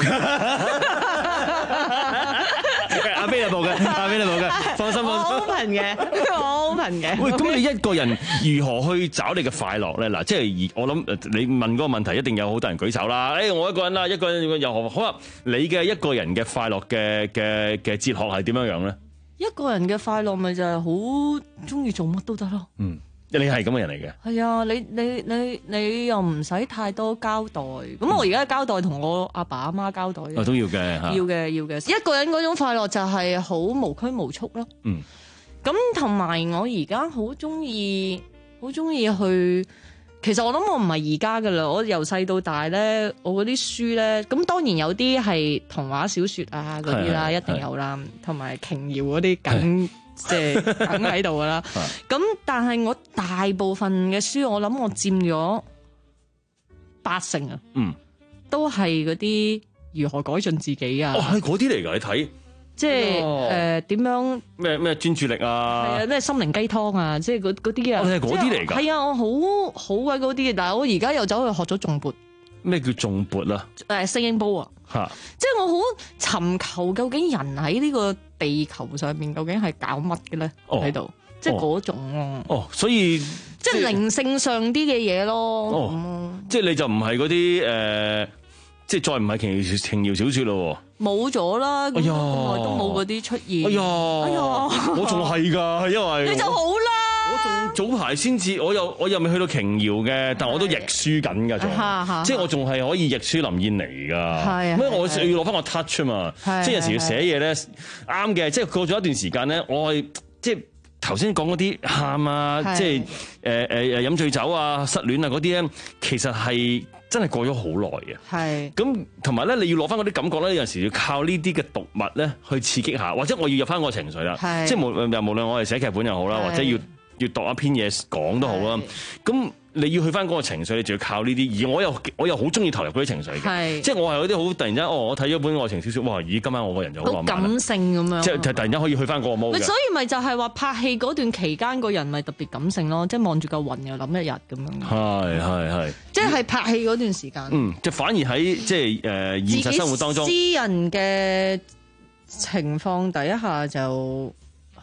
Speaker 14: 阿飛有冇嘅？阿飛有冇嘅？放心放心。
Speaker 2: 我 open 嘅，我 open 嘅。喂，
Speaker 14: 咁你一個人如何去找你嘅快樂咧？嗱，即係我諗你問嗰個問題，一定有好多人舉手啦。誒，我一個人啦，一個人又何？好啦，你嘅一個人嘅快樂嘅嘅嘅哲學係點樣樣咧？
Speaker 2: 一個人嘅快樂咪就係好中意做乜都得咯。嗯。
Speaker 14: 你係咁嘅人嚟嘅，
Speaker 2: 係啊！你你你你又唔使太多交代，咁、嗯、我而家交代同我阿爸阿媽交代，
Speaker 14: 哦都要嘅，
Speaker 2: 要嘅要嘅。一個人嗰種快樂就係好無拘無束咯。嗯，咁同埋我而家好中意，好中意去。其實我諗我唔係而家噶啦，我由細到大咧，我嗰啲書咧，咁當然有啲係童話小說啊嗰啲啦，一定有啦，同埋瓊瑤嗰啲梗。即係梗喺度噶啦，咁但係我大部分嘅書，我諗我佔咗八成啊，嗯，都係嗰啲如何改進自己啊，
Speaker 14: 哦係嗰啲嚟噶，你睇，
Speaker 2: 即係誒點樣
Speaker 14: 咩咩專注力啊，
Speaker 2: 係啊咩心靈雞湯啊，即係嗰嗰啲啊，
Speaker 14: 係嗰啲嚟噶，係
Speaker 2: 啊，我好好鬼嗰啲，但係我而家又走去學咗頌缽，
Speaker 14: 咩叫頌缽啊？
Speaker 2: 誒聲音煲啊，吓，即係我好尋求究竟人喺呢個地球上面究竟係搞乜嘅咧？喺度、哦，即係嗰種啊。
Speaker 14: 哦，所以
Speaker 2: 即係靈性上啲嘅嘢咯。
Speaker 14: 哦，嗯、即係你就唔係嗰啲誒，即係再唔係情謠情謠小說咯。
Speaker 2: 冇咗啦，咁耐都冇嗰啲出現。
Speaker 14: 哎呀，哎呀，我仲係噶，因為
Speaker 2: 你就好啦。
Speaker 14: 我仲早排先至，我又我又未去到瓊瑤嘅，但我都譯書緊噶，仲即係我仲係可以譯書林燕妮噶。因為我要攞翻個 touch 啊嘛，即係有時要寫嘢咧啱嘅，即係過咗一段時間咧，我係即係頭先講嗰啲喊啊，即係誒誒誒飲醉酒啊、失戀啊嗰啲咧，其實係真係過咗好耐嘅。係咁同埋咧，你要攞翻嗰啲感覺咧，有陣時要靠呢啲嘅讀物咧去刺激下，或者我要入翻個情緒啦。即係無無論我係寫劇本又好啦，或者要。要讀一篇嘢講都好啦，咁你要去翻嗰個情緒，你就要靠呢啲。而我又我又好中意投入嗰啲情緒嘅，即係我係嗰啲好突然間，哦，我睇咗本愛情小說，哇！咦，今晚我個人就好浪漫，
Speaker 2: 感性咁樣，
Speaker 14: 即係突然間可以去翻嗰個 mode。
Speaker 2: 所以咪就係話拍戲嗰段期間，個人咪特別感性咯，即係望住嚿雲又諗一日咁樣。係係係，即係拍戲嗰段時間。嗯，
Speaker 14: 即反而喺即係誒、呃、現實生活當中，
Speaker 2: 私人嘅情況底下就。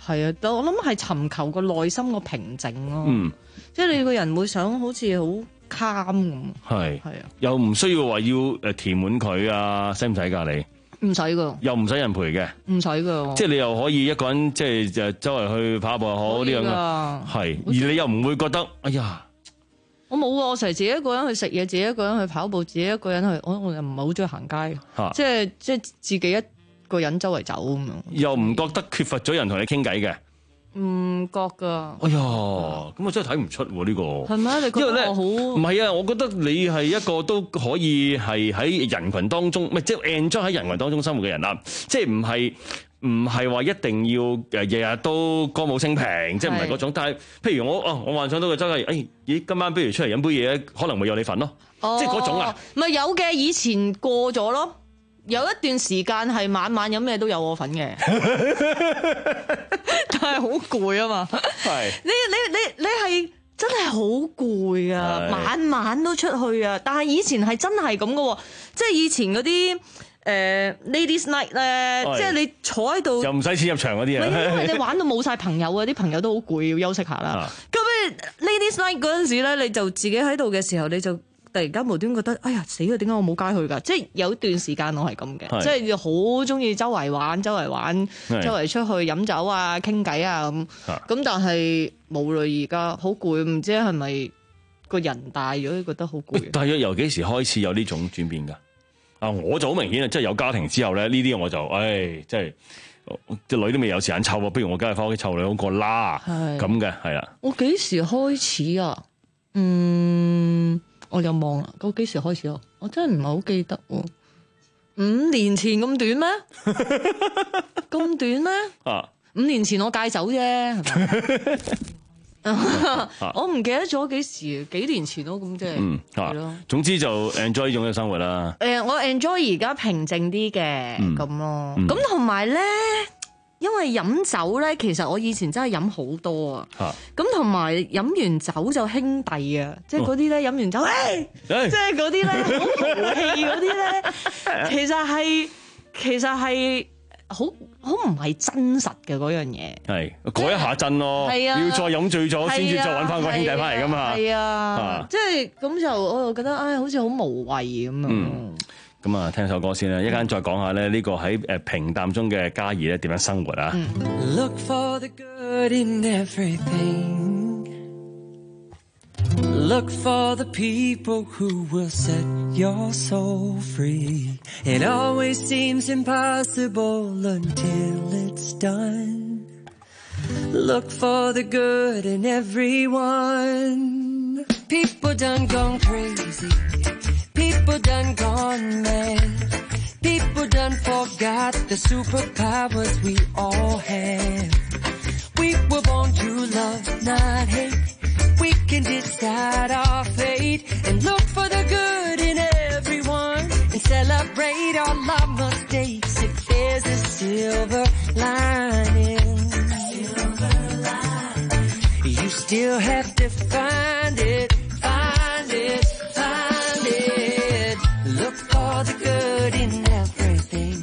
Speaker 2: 係啊，但我諗係尋求個內心個平靜咯。
Speaker 14: 嗯，
Speaker 2: 即係你個人會想好似好 calm 咁。
Speaker 14: 係
Speaker 2: 係啊，
Speaker 14: 又唔需要話要誒填滿佢啊，使唔使㗎你？
Speaker 2: 唔使噶，
Speaker 14: 又唔使人陪嘅，
Speaker 2: 唔使噶，
Speaker 14: 即係你又可以一個人，即係就周圍去跑步又好呢樣嘅，係，而你又唔會覺得，哎呀，
Speaker 2: 我冇啊，我成日自己一個人去食嘢，自己一個人去跑步，自己一個人去，我我又唔係好中意行街，即係即係自己一個人周圍走咁樣，
Speaker 14: 又唔覺得缺乏咗人同你傾偈嘅。
Speaker 2: 唔覺噶，
Speaker 14: 哎呀，咁我真係睇唔出喎呢個。
Speaker 2: 係咩？你覺得我好？
Speaker 14: 唔係啊，我覺得你係一個都可以係喺人群當中，唔係即係 enjoy 喺人群當中生活嘅人啦。即係唔係唔係話一定要誒日日都歌舞升平，即係唔係嗰種。但係譬如我哦，我幻想到嘅真係，誒咦今晚不如出嚟飲杯嘢，可能會有你份咯。即係嗰種啊。
Speaker 2: 唔係有嘅，以前過咗咯。有一段時間係晚晚飲咩都有我份嘅，但係好攰啊嘛。係你你你你係真係好攰啊，晚晚都出去啊。但係以前係真係咁嘅喎，即係以前嗰啲誒 Ladies Night 咧，即係你坐喺度
Speaker 14: 又唔使錢入場嗰啲啊。
Speaker 2: 因為你玩到冇晒朋友啊，啲朋友都好攰，要休息下啦。咁你 Ladies Night 嗰陣時咧，你就自己喺度嘅時候，你就突然間無端覺得，哎呀死啦！點解我冇街去㗎？即係有段時間我係咁嘅，即係好中意周圍玩、周圍玩、周圍出去飲酒啊、傾偈啊咁。咁但係冇啦，而家好攰，唔知係咪個人大咗覺得好攰？
Speaker 14: 大約由幾時開始有呢種轉變㗎？啊，我就好明顯啊，即係有家庭之後咧，呢啲我就，唉，即係隻女都未有時間湊啊，不如我梗係翻屋企湊女好過啦，咁嘅係啦。
Speaker 2: 我幾時開始啊？嗯。我有望啦，我幾時開始啊？我真係唔係好記得喎。五年前咁短咩？咁短咩？啊！五年前我戒酒啫，係咪？我唔記得咗幾時，幾年前咯，咁即係。嗯，係咯。
Speaker 14: 總之就 enjoy 呢種嘅生活啦。
Speaker 2: 誒，我 enjoy 而家平靜啲嘅咁咯。咁同埋咧。因為飲酒咧，其實我以前真係飲好多啊。咁同埋飲完酒就兄弟啊，即係嗰啲咧飲完酒，誒，即係嗰啲咧好豪氣嗰啲咧，其實係其實係好好唔係真實嘅嗰樣嘢。係
Speaker 14: 嗰一下真咯，係啊，要再飲醉咗先至再揾翻個兄弟翻嚟噶嘛。
Speaker 2: 係啊，即係咁就我又覺得，唉，好似好無謂咁樣。
Speaker 14: 咁啊，聽首歌先啦，一陣再講下咧呢個喺誒平淡中嘅嘉義咧點樣生活啊。
Speaker 12: Look for the good in everything. Look for the people who will set your soul free. It always seems impossible until it's done. Look for the good in everyone. People done gone crazy.People done gone mad. People done forgot the superpowers we all have. We were born to love, not hate. We can decide our fate and look for the good in everyone and celebrate all our mistakes if there's a silver lining. Silver lining. You still have to find it, find it.Find it. Look for the good in everything.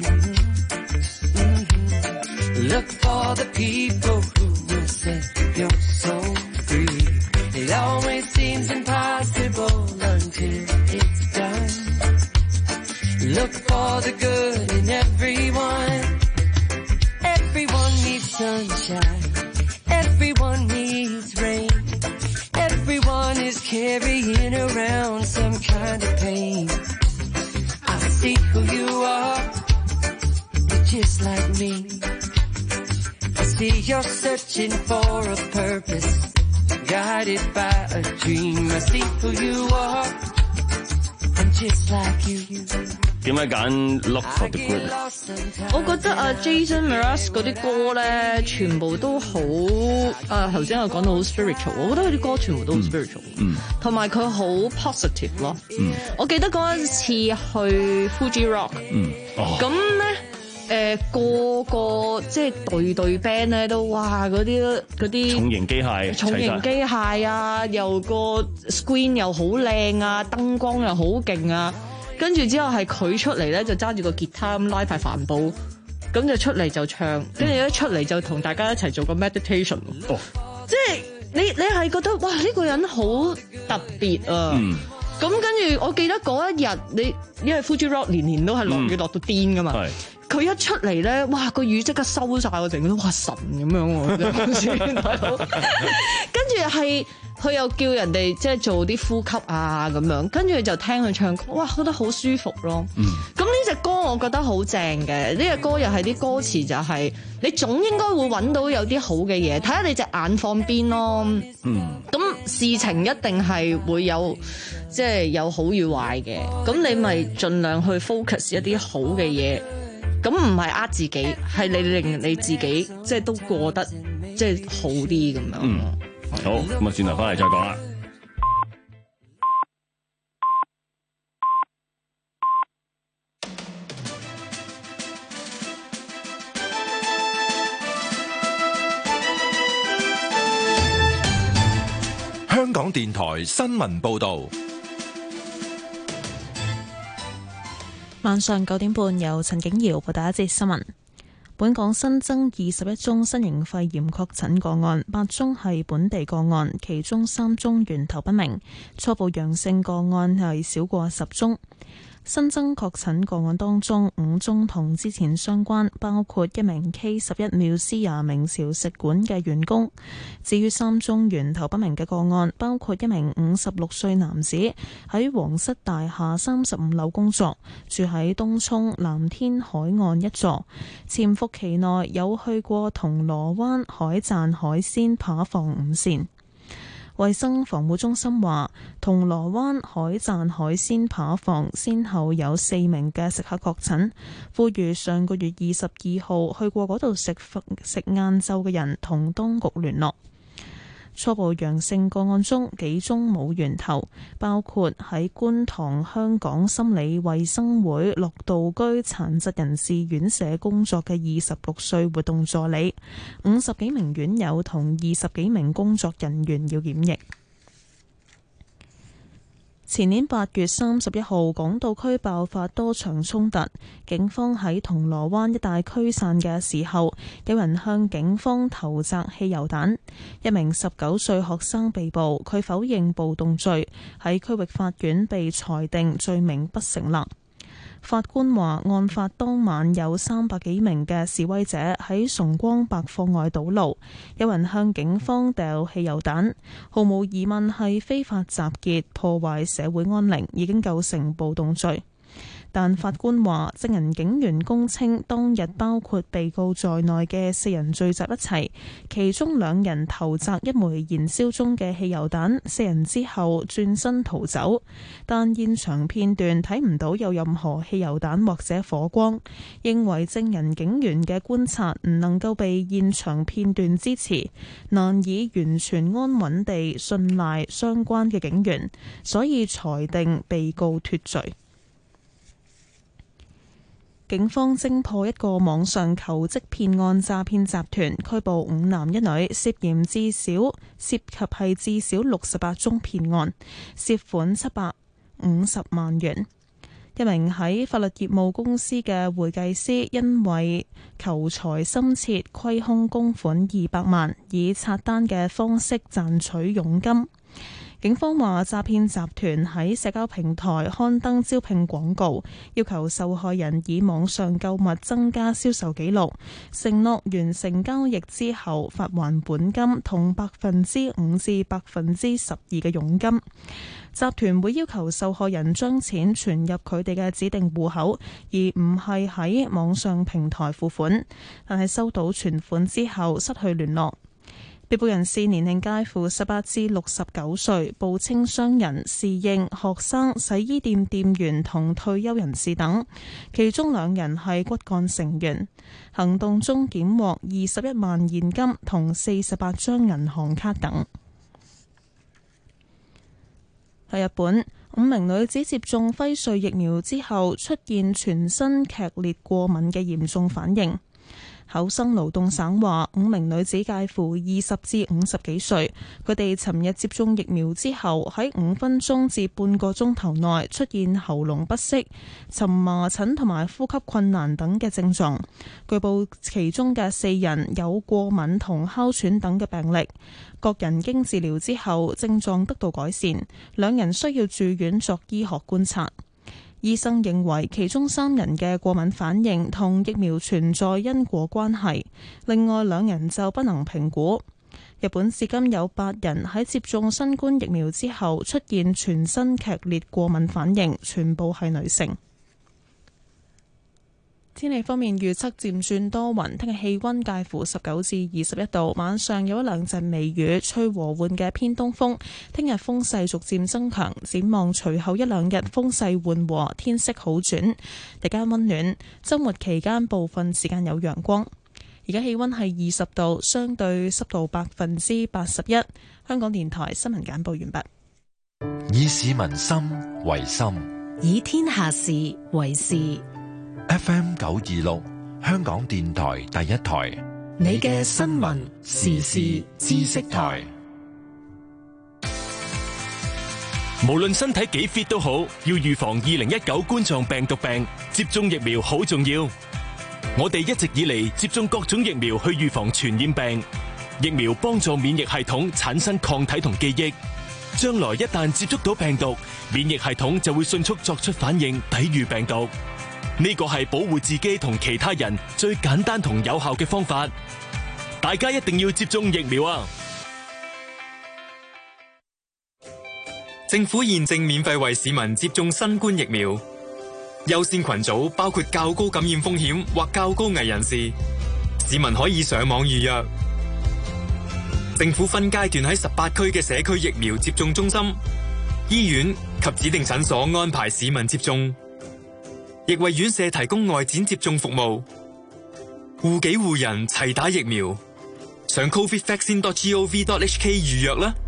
Speaker 12: Mm-hmm. Look for the people who will set your soul free. It always seems impossible until it's done. Look for the good in everyone. Everyone needs sunshine. Everyone needs rain.Everyone is carrying around some kind of pain. I see who you are, you're just like me. I see you're searching for a purpose, guided by a dream. I see who you are, I'm just like you.
Speaker 14: 點解揀 Look for the good？
Speaker 2: 我覺得啊 Jason Mraz 嗰啲歌咧，全部都好啊！頭先我講到好 spiritual， 我覺得佢啲歌全部都好 spiritual，嗯，同埋佢好 positive 咯。嗯，我記得嗰陣次去 Fuji Rock， 嗯，咁咧誒個個即係隊隊 band 咧都哇嗰啲嗰啲
Speaker 14: 重型機械，
Speaker 2: 重型機械啊，又個 screen 又好靚啊，燈光又好勁啊！跟住之後係佢出嚟咧，就揸住個吉他咁拉塊帆布， 咁就出嚟就唱，跟住一出嚟就同大家一齊做個 meditation。
Speaker 14: 哦，
Speaker 2: 即係你你係覺得哇呢、呢個人好特別啊！
Speaker 14: 嗯
Speaker 2: 咁跟住，我記得嗰一日，你因為 Fuji Rock 年年都係落雨落到癲噶嘛，佢、嗯、一出嚟咧，哇個雨即刻收晒，我成個哇神咁樣喎，大佬。跟住係佢又叫人哋即係做啲呼吸啊咁樣，跟住就聽佢唱歌，哇覺得好舒服咯。咁呢隻歌我覺得好正嘅，呢隻歌又係啲歌詞就係、是、你總應該會揾到有啲好嘅嘢，睇下你隻眼放邊咯。嗯，咁事情一定係會有。即係有好與壞嘅，咁你咪盡量去 focus 一啲好嘅嘢，咁唔係呃自己，係你令你自己即係都過得即係好啲咁樣。
Speaker 14: 嗯，好，咁啊轉頭翻嚟再講啦。
Speaker 3: 香港電台新聞報導。
Speaker 1: 晚上九點半，由陳景瑤報道一節新聞。本港新增二十一宗新型肺炎確診個案，八宗係本地個案，其中三宗源頭不明。初步陽性個案係少過十宗。新增確診個案當中，五宗同之前相關，包括一名 K 十一 Musea 名潮食館嘅員工。至於三宗源頭不明嘅個案，包括一名五十六歲男子喺皇室大廈三十五樓工作，住喺東涌藍天海岸一座，潛伏期內有去過銅鑼灣海讚海鮮扒房午膳。衛生防護中心話，銅鑼灣海讚海鮮扒房先後有四名嘅食客確診，呼籲上個月二十二號去過嗰度食食晏晝嘅人同當局聯絡。初步陽性個案中，幾宗冇源頭，包括喺觀塘香港心理衛生會樂道居殘疾人士院舍工作嘅二十六歲活動助理，五十幾名院友同二十幾名工作人員要檢疫。前年八月三十一號，港島區爆發多場衝突，警方喺銅鑼灣一帶驅散嘅時候，有人向警方投擲汽油彈，一名十九歲學生被捕，佢否認暴動罪，喺區域法院被裁定罪名不成立。法官話，案發當晚有三百幾名嘅示威者喺崇光百貨外堵路，有人向警方掉汽油彈，毫無疑問係非法集結，破壞社會安寧，已經構成暴動罪。但法官話，證人警員供稱當日包括被告在內嘅四人聚集一齊，其中兩人投擲一枚燃燒中嘅汽油彈，四人之後轉身逃走，但現場片段睇唔到有任何汽油彈或者火光，認為證人警員嘅觀察唔能夠被現場片段支持，難以完全安穩地信賴相關嘅警員，所以裁定被告脫罪。警方偵破一個網上求職騙案詐騙集團，拘捕五男一女，涉嫌至少涉及係至少六十八宗騙案，涉款七百五十萬元。一名喺法律業務公司嘅會計師，因為求財心切，虧空公款二百萬，以刷單嘅方式賺取佣金。警方話，詐騙集團喺社交平台刊登招聘廣告，要求受害人以網上購物增加銷售記錄，承諾完成交易之後發還本金同百分之五至百分之十二嘅佣金。集團會要求受害人將錢存入佢哋嘅指定戶口，而唔係喺網上平台付款，但係收到存款之後失去聯絡。被捕人士年齡介乎十八至六十九歲，報稱商人、侍應、學生、洗衣店店員同退休人士等，其中兩人係骨幹成員。行動中檢獲二十一萬現金同四十八張銀行卡等。喺日本，五名女子接種輝瑞疫苗之後出現全身劇烈過敏嘅嚴重反應。 厚生勞動省話，五名女子介乎二十至五十幾歲，佢哋尋日接種疫苗之後，喺五分鐘至半個鐘頭內出現喉嚨不適、蕁麻疹同埋呼吸困難等嘅症狀。據報其中嘅四人有過敏同哮喘等嘅病歷，各人經治療之後症狀得到改善，兩人需要住院作醫學觀察。醫生認為其中三人嘅過敏反應同疫苗存在因果關係，另外兩人就不能評估。日本至今有八人喺接種新冠疫苗之後出現全身劇烈過敏反應，全部係女性。天氣方面預測漸轉多雲，聽日氣溫介乎十九至二十一度，晚上有一兩陣微雨，吹和緩嘅偏東風。聽日風勢逐漸增強，展望隨後一兩日風勢緩和，天色好轉，日間溫暖。週末期間部分時間有陽光。而家氣溫係二十度，相對濕度百分之八十一。香港電台新聞簡報完畢。
Speaker 3: 以市民心為心，
Speaker 6: 以天下事為事。
Speaker 3: F M 九二六，香港電台第一台，
Speaker 4: 你嘅新聞時事知識台。
Speaker 8: 無論身體幾 fit 都好，要預防二零一九冠狀病毒病，接種疫苗好重要。我哋一直以嚟接種各種疫苗去預防傳染病，疫苗幫助免疫系統產生抗體同記憶，將來一旦接觸到病毒，免疫系統就會迅速作出反應，抵禦病毒。呢個係保護自己同其他人最簡單同有效嘅方法，大家一定要接種疫苗啊！
Speaker 9: 政府現正免費為市民接種新冠疫苗，優先群組包括較高感染風險或較高危人士，市民可以上網預約。政府分階段喺十八區嘅社區疫苗接種中心、醫院及指定診所安排市民接種。亦為院舍提供外展接種服務，護己護人齊打疫苗，上 covid vaccine dot gov dot h k 預約啦。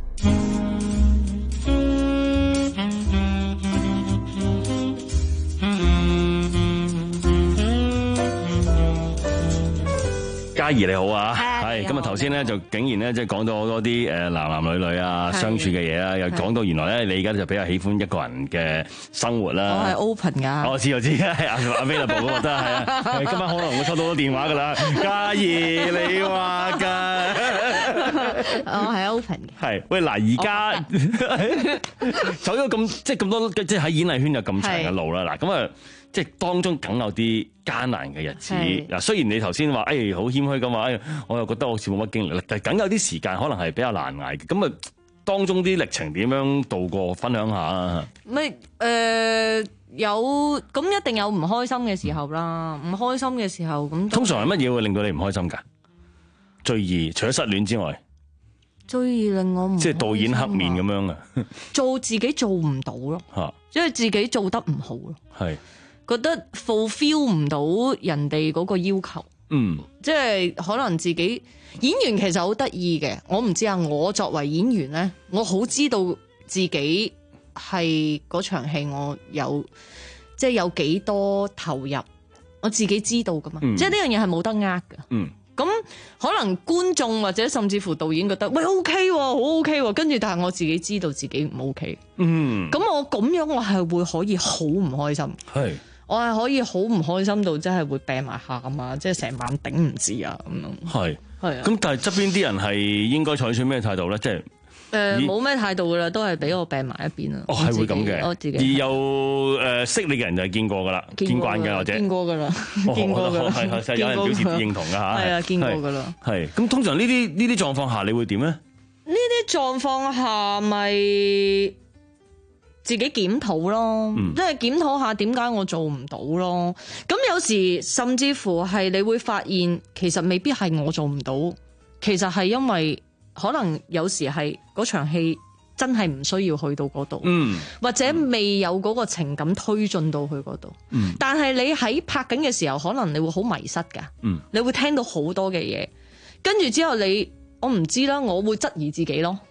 Speaker 14: 嘉怡你好啊，係咁啊！頭先咧就竟然咧即係講到好多啲誒男男女女啊相處嘅嘢啦，又講到原來咧你而家就比較喜歡一個人嘅生活啦。
Speaker 2: 我係 open 㗎。我
Speaker 14: 知我知，係阿 available 嗰個都係啊。今晚可能會收到好多電話㗎啦。嘉怡你話㗎，
Speaker 2: 我係 open 嘅。
Speaker 14: 係喂嗱，而家走咗咁即係咁多，即係喺演藝圈有咁長嘅路啦。嗱咁啊。即係當中梗有啲艱難嘅日子。嗱，雖然你頭先話誒好謙虛咁話，誒我又覺得好似冇乜經歷，但係梗有啲時間可能係比較難捱嘅。咁啊，當中啲歷程點樣度過？分享下啊！
Speaker 2: 咪誒有咁一定有唔開心嘅時候啦，唔開心嘅時候咁。
Speaker 14: 通常係乜嘢會令到你唔開心㗎？最易除咗失戀之外，
Speaker 2: 最易令我唔
Speaker 14: 即係導演黑面咁樣啊！
Speaker 2: 做自己做唔到咯，嚇，因為自己做得唔好咯，係。覺得 fulfill 唔到人哋嗰個要求，嗯，即係可能自己演員其實好得意嘅，我唔知啊。我作為演員咧，我好知道自己係嗰場戲我有即係有幾多投入，我自己知道噶嘛，嗯、即係呢樣嘢係冇得呃噶，嗯。咁可能觀眾或者甚至乎導演覺得喂 OK 喎，好 OK 喎，跟住但係我自己知道自己唔 OK，嗯。咁我咁樣我係會可以好唔開心，係。我係可以好唔開心到，真係會病埋喊啊！即係成晚頂唔住啊咁樣。係係啊。咁但係側邊啲人係應該採取咩態度咧？即係誒冇咩態度噶啦，都係俾我病埋一邊啊。哦，係會咁嘅。我自己。而又誒識你嘅人就係見過噶啦，見慣嘅或者見過噶啦，見過噶啦。係係，有人表示認同噶嚇。係啊，見過噶啦。係。咁通常呢啲呢啲狀況下，你會點咧？呢啲狀況下咪自己檢討咯，即係檢討下點解我做唔到咯。咁有時甚至乎係你會發現，其實未必係我做唔到，其實係因為可能有時係嗰場戲真係唔需要去到嗰度，嗯、或者未有嗰個情感推進到去嗰度。嗯、但係你喺拍緊嘅時候，可能你會好迷失㗎，嗯、你會聽到好多嘅嘢，跟住之後你我唔知啦，我會質疑自己咯。呢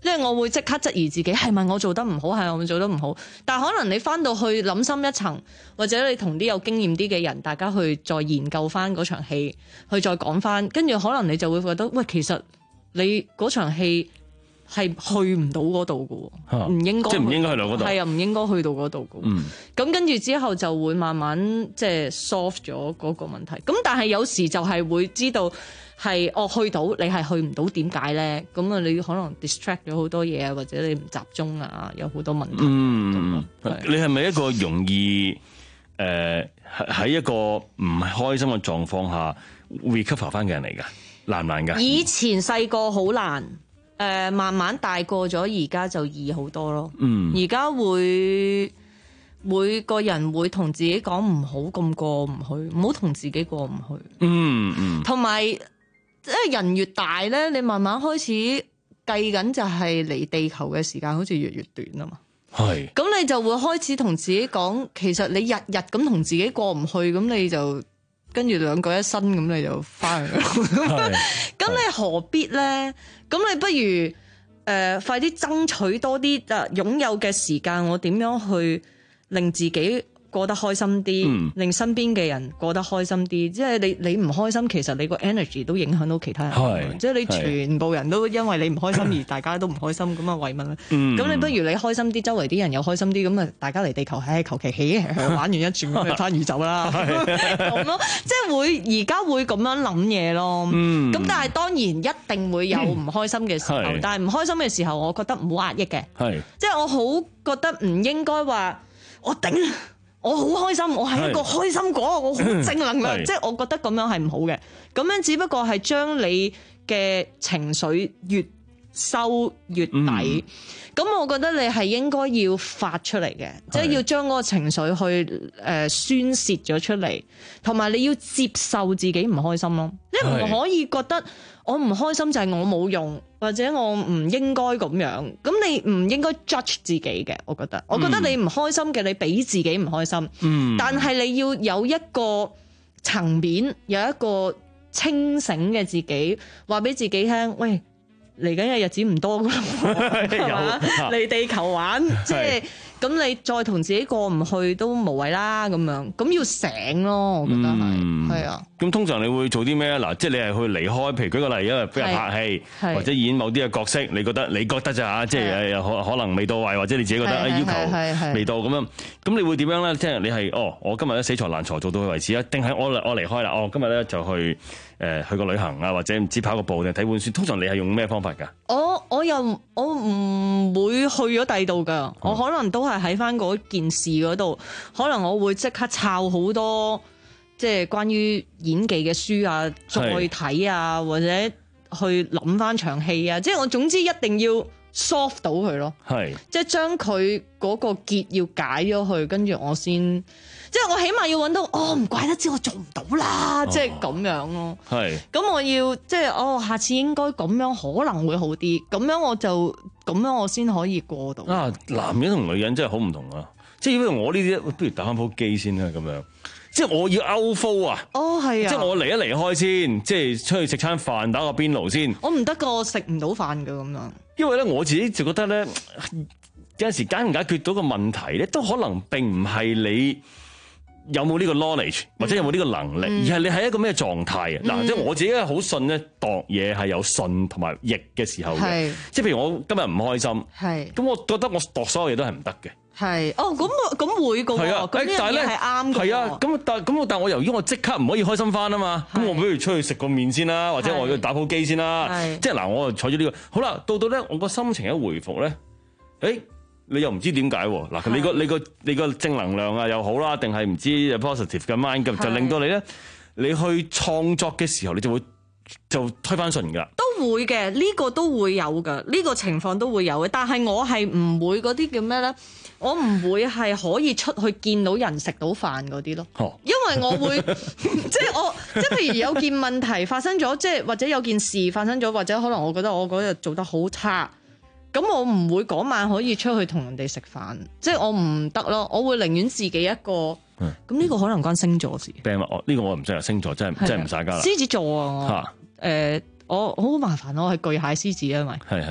Speaker 2: 即係我會即刻質疑自己係咪我做得唔好，係我做得唔好。但係可能你翻到去諗深一層，或者你同啲有經驗啲嘅人，大家去再研究翻嗰場戲，去再講翻，跟住可能你就會覺得，喂，其實你嗰場戲係去唔到嗰度嘅喎，唔應該，
Speaker 14: 即係唔應該去到嗰度，
Speaker 2: 係啊，唔應該去到嗰度嘅。
Speaker 14: 嗯，
Speaker 2: 咁跟住之後就會慢慢即係 solve 咗嗰個問題。咁但係有時就係會知道。係我、哦、去到，你係去唔到，點解咧？咁啊，你可能 distract 咗好多嘢啊，或者你唔集中啊，有好多問題。
Speaker 14: 嗯，你係咪一個容易誒喺、呃、一個唔開心嘅狀況下 recover 翻嘅人嚟㗎？難唔難㗎？
Speaker 2: 以前細個好難，誒、呃、慢慢大個咗，而家就易好多咯。嗯，而家會每個人會同自己講唔好咁過唔去，唔好同自己過唔去。嗯嗯，同埋。即係人越大咧，你慢慢開始計緊就係離地球嘅時間好似越嚟越短啊嘛。係。咁你就會開始同自己講，其實你日日咁同自己過唔去，咁你就跟住兩個一身咁你就翻去。咁你何必咧？咁你不如誒、呃、快啲爭取多啲誒擁有嘅時間，我點樣去令自己過得開心啲，嗯、令身邊嘅人過得開心啲。即係你你唔開心，其實你個 energy 都影響到其他人。即係你全部人都因為你唔開心而大家都唔開心，咁啊為乜咧？咁、嗯、你不如你開心啲，周圍啲人又開心啲，咁啊大家嚟地球，唉求其起玩完一轉咁就翻宇宙啦。咁咯，即係會而家會咁樣諗嘢咯。咁、嗯、但係當然一定會有唔開心嘅時候，嗯、但係唔開心嘅時候，我覺得唔好壓抑嘅。即係我好覺得唔應該話我頂。我好開心，我係一個開心果，我好正能量，即係我覺得咁樣係唔好嘅。咁樣只不過係將你嘅情緒越收越底。咁、嗯、我覺得你係應該要發出嚟嘅，即係要將嗰個情緒去誒宣洩咗出嚟，同埋你要接受自己唔開心咯。即係唔可以覺得我唔開心就係我冇用，或者我唔應該咁樣。咁你唔應該 judge 自己嘅，我覺得。我覺得你唔開心嘅，你俾自己唔開心。嗯。但係你要有一個層面，有一個清醒嘅自己，話俾自己聽，喂，嚟緊嘅日子唔多噶啦，係嘛？嚟地球玩，即係咁，你再同自己過唔去都無謂啦，咁樣咁要醒咯，我覺得係，係、嗯、啊。咁
Speaker 14: 通常你會做啲咩啊？嗱，即係你係去離開，譬如舉個例，因為俾人拍戲，或者演某啲嘅角色，你覺得你覺得咋嚇？即係可可能未到位，或者你自己覺得要求未到咁樣，咁你會點樣咧？即係你係哦，我今日咧死纏爛床做到佢為止啊？定係我我離開啦？哦，今日咧就去。誒去個旅行啊，或者唔知跑個步定睇本書，通常你係用咩方法㗎？
Speaker 2: 我我又我唔會去咗第二度㗎，嗯、我可能都係喺翻嗰件事嗰度，可能我會即刻抄好多即係關於演技嘅書啊，再睇啊，或者去諗翻場戲啊，即係我總之一定要 solve 到佢咯，係即係將佢嗰個結要解咗佢，跟住我先。即係我起碼要揾到，哦，唔怪得知我做唔到啦，即係咁樣咯。係，咁我要即係哦，下次應該咁樣可能會好啲，咁樣我就咁樣我先可以過到。啊，
Speaker 14: 男人同女人真係好唔同啊！即係如果我呢啲，不如打翻鋪機先啦，咁樣。即係我要 outflow 啊！哦，係啊！即係我離一離開先，即係出去食餐飯，打個邊爐先。我唔得噶，我食唔到飯噶咁樣。因為咧，我自己就覺得咧，有陣時解唔解決到個問題咧，都可能並唔係你。有冇呢個 knowledge 或者有冇呢個能力，嗯、而係你係一個咩狀態啊？嗱、嗯，即係我自己係好信咧，度嘢係有順同埋逆嘅時候嘅。即係譬如我今日唔開心，咁我覺得我度所有嘢都係唔得嘅。係哦，咁咁會㗎喎。係啊，但係咧係啱嘅。係啊，咁但咁但係我由於我即刻唔可以開心翻啊嘛，咁我不如出去食個麵先啦，或者我要打鋪機先啦。即係嗱，我就採咗呢個。好啦，到到咧我個心情一回復咧，誒。你又唔知點解喎？嗱，你個你個你個正能量啊又好啦，定係唔知 positive 嘅 mind 咁，就令到你咧，你去創作嘅時候，你就會就推翻順噶。都會嘅，呢個都會有噶，呢個情況都會有嘅。但係我係唔會嗰啲叫咩咧？我唔會係可以出去見到人食到飯嗰啲咯。哦，因為我會即係我即係譬如有件問題發生咗，即係或者有件事發生咗，或者可能我覺得我嗰日做得好差。咁我唔會嗰晚可以出去同人哋食飯，即係我唔得咯。我會寧願自己一個。咁呢、嗯、個可能關星座事。病呢、呢個我唔識啊，星座真係的真係唔晒家啦。獅子座啊，誒、呃，我好麻煩，我係巨蟹獅子啊，因為係係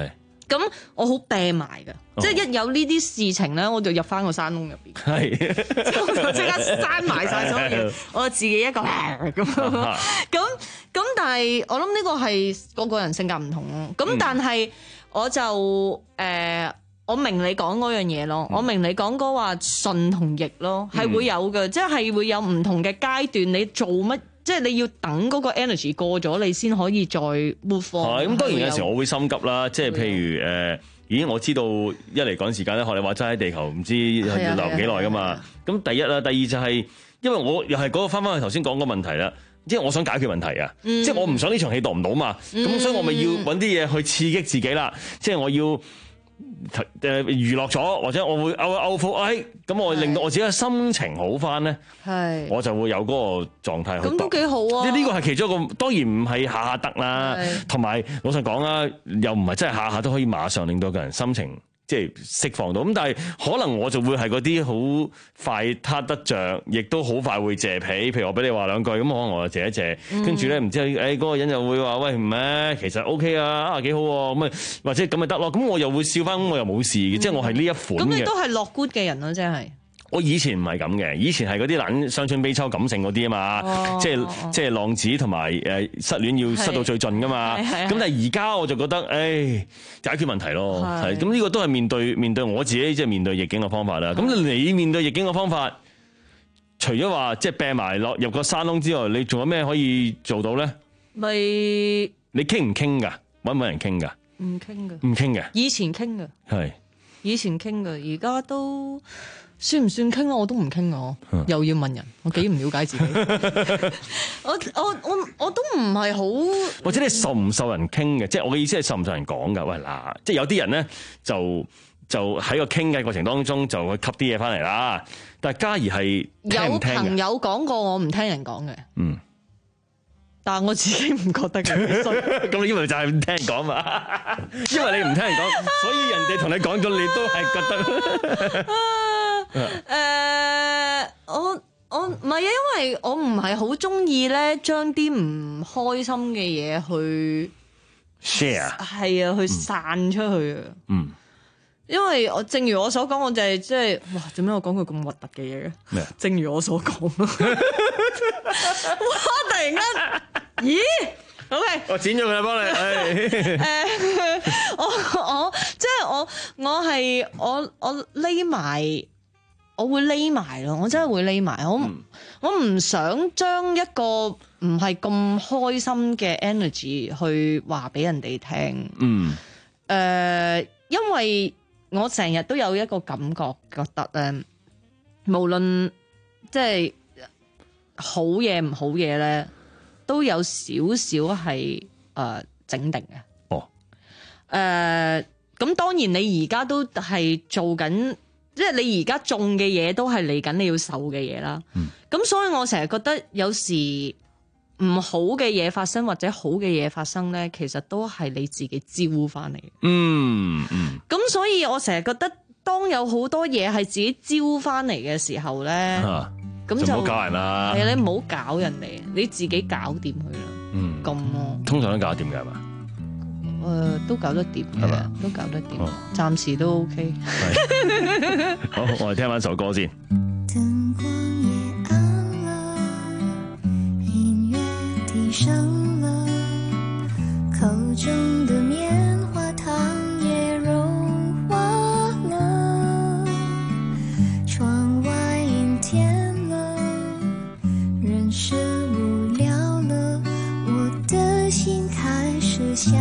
Speaker 2: 咁我好病埋嘅，
Speaker 14: 哦
Speaker 2: 即係一有呢啲事情咧，我就入翻個山窿入邊，
Speaker 14: 係
Speaker 2: 我就即刻閂埋晒所有嘢，我自己一個咁咁咁。但係我諗呢個係個個人性格唔同咯。咁但係我就誒、呃，我明你講嗰樣嘢咯，我明你講嗰話順同逆咯，係會有嘅，即係會有唔同嘅階段，你做乜？即係你要等嗰個 energy 過咗，你先可以再 move on。
Speaker 14: 係咁，當然有時我會心急啦，即係譬如誒、呃，咦，我知道一嚟趕時間咧，學你話齋喺地球唔知要留幾耐噶嘛。咁第一啦，第二就係、是、因為我又係嗰個翻翻去頭先講個問題啦，即係我想解決問題啊，嗯、即係我唔想呢場戲度唔到嘛，咁、嗯、所以我咪要揾啲嘢去刺激自己啦，即係我要。誒娛樂咗，或者我會勾勾腹，哎，咁我令到我自己嘅心情好翻咧，係我就會有嗰個狀態去。咁都幾好啊！呢呢個係其中一個，當然唔係下下得啦，同埋老實講啦，又唔係真係下下都可以馬上令到個人心情即係釋放到。咁但係可能我就會係嗰啲好快撻得着，亦都好快會謝皮。譬如我俾你話兩句，咁可能我就謝一謝，跟住咧唔知誒嗰個人就會話喂唔係，其實 OK 啊，啊幾好喎，咁啊或者咁咪得咯。咁我又會笑翻，我又冇事嘅，即係我係呢一款嘅。咁你都係樂觀嘅人咯，即係。我以前唔係咁嘅，以前係嗰啲懶傷春悲秋感性嗰啲啊嘛，哦、即係即係浪子同埋誒失戀要失到最盡噶嘛。咁但係而家我就覺得，誒解決問題咯，係咁呢個都係面對面對我自己即係面對逆境嘅方法啦。咁你面對逆境嘅方法，除咗話即係病埋落入個山窿之外，你仲有咩可以做到咧？咪你傾唔傾㗎？揾唔揾人傾㗎？唔傾㗎，唔傾嘅。以前傾㗎，係以前傾㗎，而家都。算唔算傾啊？我都唔傾啊！又要問人，我幾唔了解自己。我我我我都唔係好，或者你受唔受人傾嘅？即係我嘅意思係受唔受人講㗎？喂嗱，即係有啲人咧就就喺個傾嘅過程當中就會吸啲嘢翻嚟啦。但係嘉怡係有朋友講過，我唔聽人講嘅。嗯。但係我自己唔覺得嘅，咁因為就係唔聽人講嘛，因為你唔聽人講，所以人哋同你講咗，你都係覺得。誒、uh,，我我唔係啊，因為我唔係好中意咧，將啲唔開心嘅嘢去 share，係啊，去散出去啊。嗯，因為我正如我所講，我就係即係，哇，做咩我講句咁核突嘅嘢嘅？咩？正如我所講咯。哇！突然間，咦 ？OK，我剪咗佢啦，幫你。誒，我我即係我我係我我匿埋。我會匿埋咯，我真係會匿埋。我、嗯、我唔想將一個唔係咁開心嘅 energy 去話俾人哋聽。嗯。誒、呃，因為我成日都有一個感覺，覺得咧，無論即係好嘢唔好嘢咧，都有少少係誒整定嘅。哦。誒、呃，咁當然你而家都係做緊。即係你而家種嘅嘢都係嚟緊你要受嘅嘢啦，咁、嗯、所以我成日覺得有時唔好嘅嘢發生或者好嘅嘢發生咧，其實都係你自己招翻嚟。嗯嗯。咁所以我成日覺得，當有好多嘢係自己招翻嚟嘅時候咧，咁、啊、就唔好搞人啦。係啊，你唔好搞人哋，你自己搞掂佢啦。嗯。咁咯。通常都搞掂㗎係嘛？誒、呃，都搞得掂嘅，都搞得掂，暫、哦、時都 OK。好，我哋聽翻首歌先。燈光也暗了，音樂低聲了，口中的棉花糖也融化了，窗外陰天了，人生無聊了，我的心開始想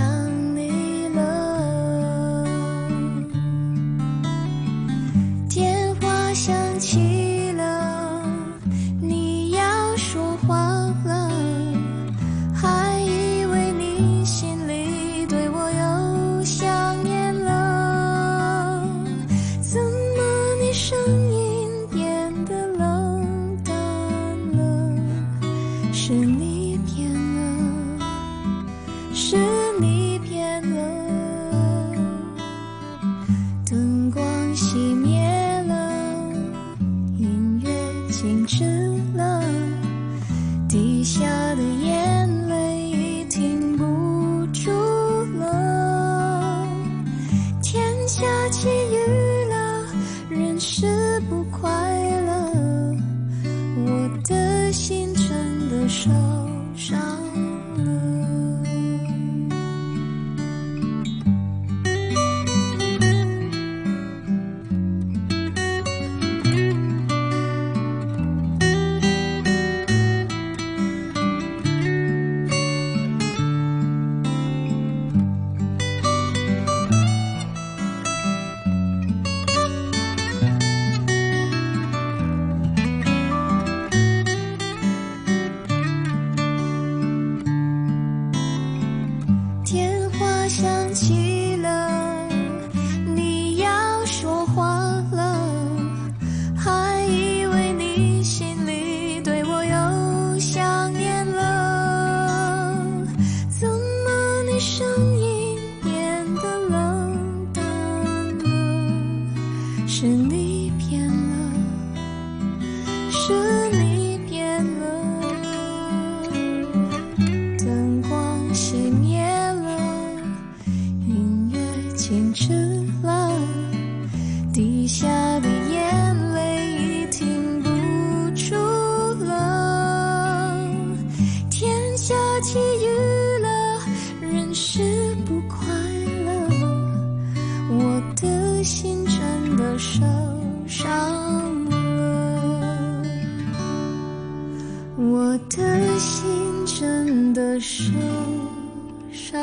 Speaker 14: 想起了你要說話了，還以為你心裡對我又想念了，怎麼你聲音變得冷淡了？是你變了，是你變了，燈光熄滅靜止了，滴下的眼淚已停不住了，
Speaker 10: 人是不快乐，我的心真的受伤了。电话响起了，你要说话了，还以为你心里对我有想念了，怎么你声音变得冷淡了？是你变了，是你变了，灯光熄灭了，音乐静止了，滴下的眼泪已停不住了。天下起雨了，人是不快乐，我的心真的受伤了，我的心真的受傷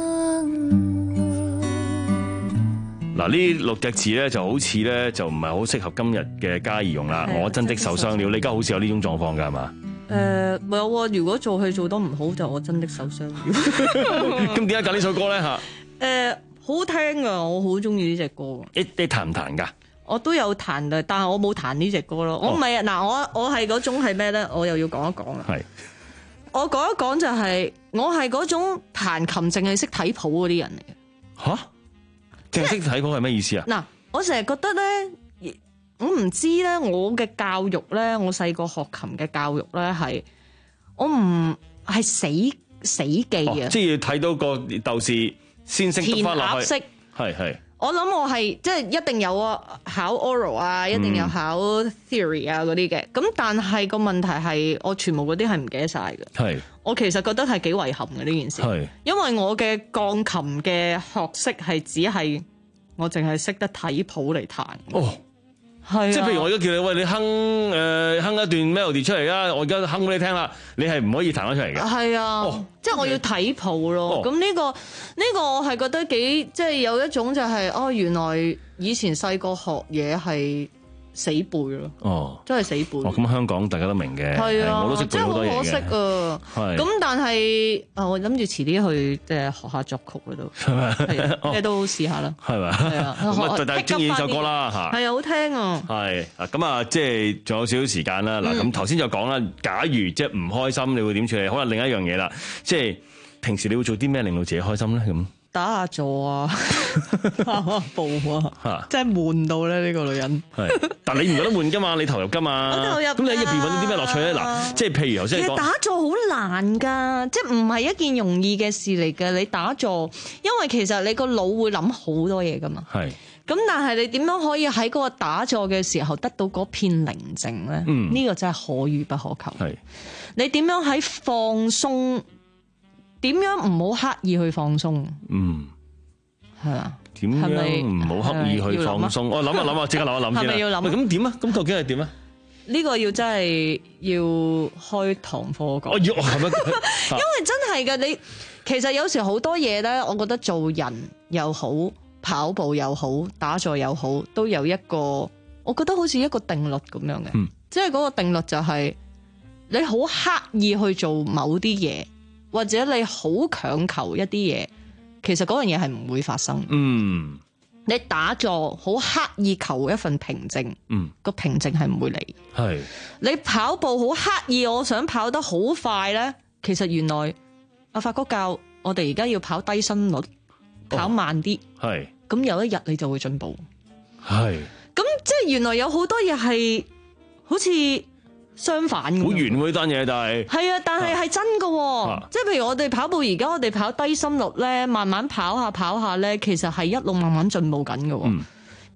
Speaker 14: 嗱，呢六隻字咧就好似咧就唔係好適合今日嘅嘉儀用啦。
Speaker 2: 係啊
Speaker 14: 我真的受傷了，你而家好似有呢種狀況㗎係嘛？
Speaker 2: 誒冇喎，如果做戲做得唔好，就我真的受傷了。
Speaker 14: 咁點解揀呢首歌咧嚇？
Speaker 2: 誒好好聽啊，我好中意呢只歌。
Speaker 14: 你你彈唔彈㗎？
Speaker 2: 我都有彈嘅，但係我冇彈呢只歌咯。我唔係啊，嗱，我我係嗰種係咩咧？我又要講一講啦。
Speaker 14: 係。
Speaker 2: 我講一講就係、我係嗰種彈琴淨係識睇譜嗰啲人嚟嘅。
Speaker 14: 吓？淨係識睇譜係咩意思啊？
Speaker 2: 嗱，我成日覺得咧，我唔知咧，我嘅教育咧，我細個學琴嘅教育咧係，我唔係死死記啊、
Speaker 14: 哦，即係要睇到個豆豉先識讀翻落去。
Speaker 2: 填鴨式
Speaker 14: 係係。
Speaker 2: 我諗我係即係一定有啊，考 oral 啊，一定有考 theory 啊嗰啲嘅。咁、嗯、但係個問題係，我全部嗰啲係唔記得晒嘅。
Speaker 14: 係。我
Speaker 2: 其實覺得係幾遺憾嘅呢件事。係。因為我嘅鋼琴嘅學識係只係我淨係識得睇譜嚟彈。
Speaker 14: 哦。係、啊。即係譬如我而家叫你喂你哼誒、呃、哼一段 melody 出嚟啊，我而家哼俾你聽啦，你係唔可以彈得出嚟嘅。係啊。哦。即係我要睇譜咯。咁、哦、呢、呢個呢、呢個我係覺得幾即係有一種就係、係、哦原來以前細個學嘢係死背咯。哦。真係死背。哦咁香港大家都明嘅。係啊。我都識背好多嘢嘅。真係好可惜啊。係。咁但係啊，我諗住遲啲去即係學下作曲嗰度。係咪？係啊。咩都試下啦。係咪？係啊。咁但係中意呢首歌啦嚇。係啊，好聽啊。係啊，咁啊，即係仲有少少時間啦。嗱，咁頭先就講啦，假如即係唔開心，你會點處理？可能另一樣嘢啦，即係平時你會做啲咩令到自己開心咧？咁打下坐啊，跑下步啊，真係悶到咧呢個女人。係，但你唔覺得悶噶嘛？你投入噶嘛？我投入。咁你喺入邊揾到啲咩樂趣咧？嗱，即係譬如頭先講，其實打坐好難㗎，即係唔係一件容易嘅事嚟嘅。你打坐，因為其實你個腦會諗好多嘢㗎嘛。係。咁但係你點樣可以喺嗰個打坐嘅時候得到嗰片寧靜咧？嗯，呢個真係可遇不可求。係。你點樣喺放鬆？點樣唔好刻意去放鬆？嗯，係啊。點樣唔好刻意去放鬆？我諗下諗下，即刻諗一諗先啦。係咪要諗？咁點啊？咁究竟係點啊？呢個要真係要開堂課講。哦，要係咩？因為真係嘅，你其實有時好多嘢咧，我覺得做人又好，跑步又好，打坐又好，都有一個，我覺得好似一個定律咁樣嘅。嗯，即係嗰個定律就係你好刻意去做某啲嘢。或者你好強求一啲嘢，其實嗰樣嘢係唔會發生。嗯，你打坐好刻意求一份平靜，嗯，個平靜係唔會嚟。係你跑步好刻意，我想跑得好快咧，其實原來阿發哥教我哋而家要跑低心率，跑慢啲。係、哦，咁有一日你就會進步。係，咁即係原來有好多嘢係好似相反嘅，好圓喎呢單嘢，但係係啊，但係係真嘅、啊，即係譬如我哋跑步，而家我哋跑低心率咧，慢慢跑下跑下咧，其實係一路慢慢進步緊嘅。咁、嗯、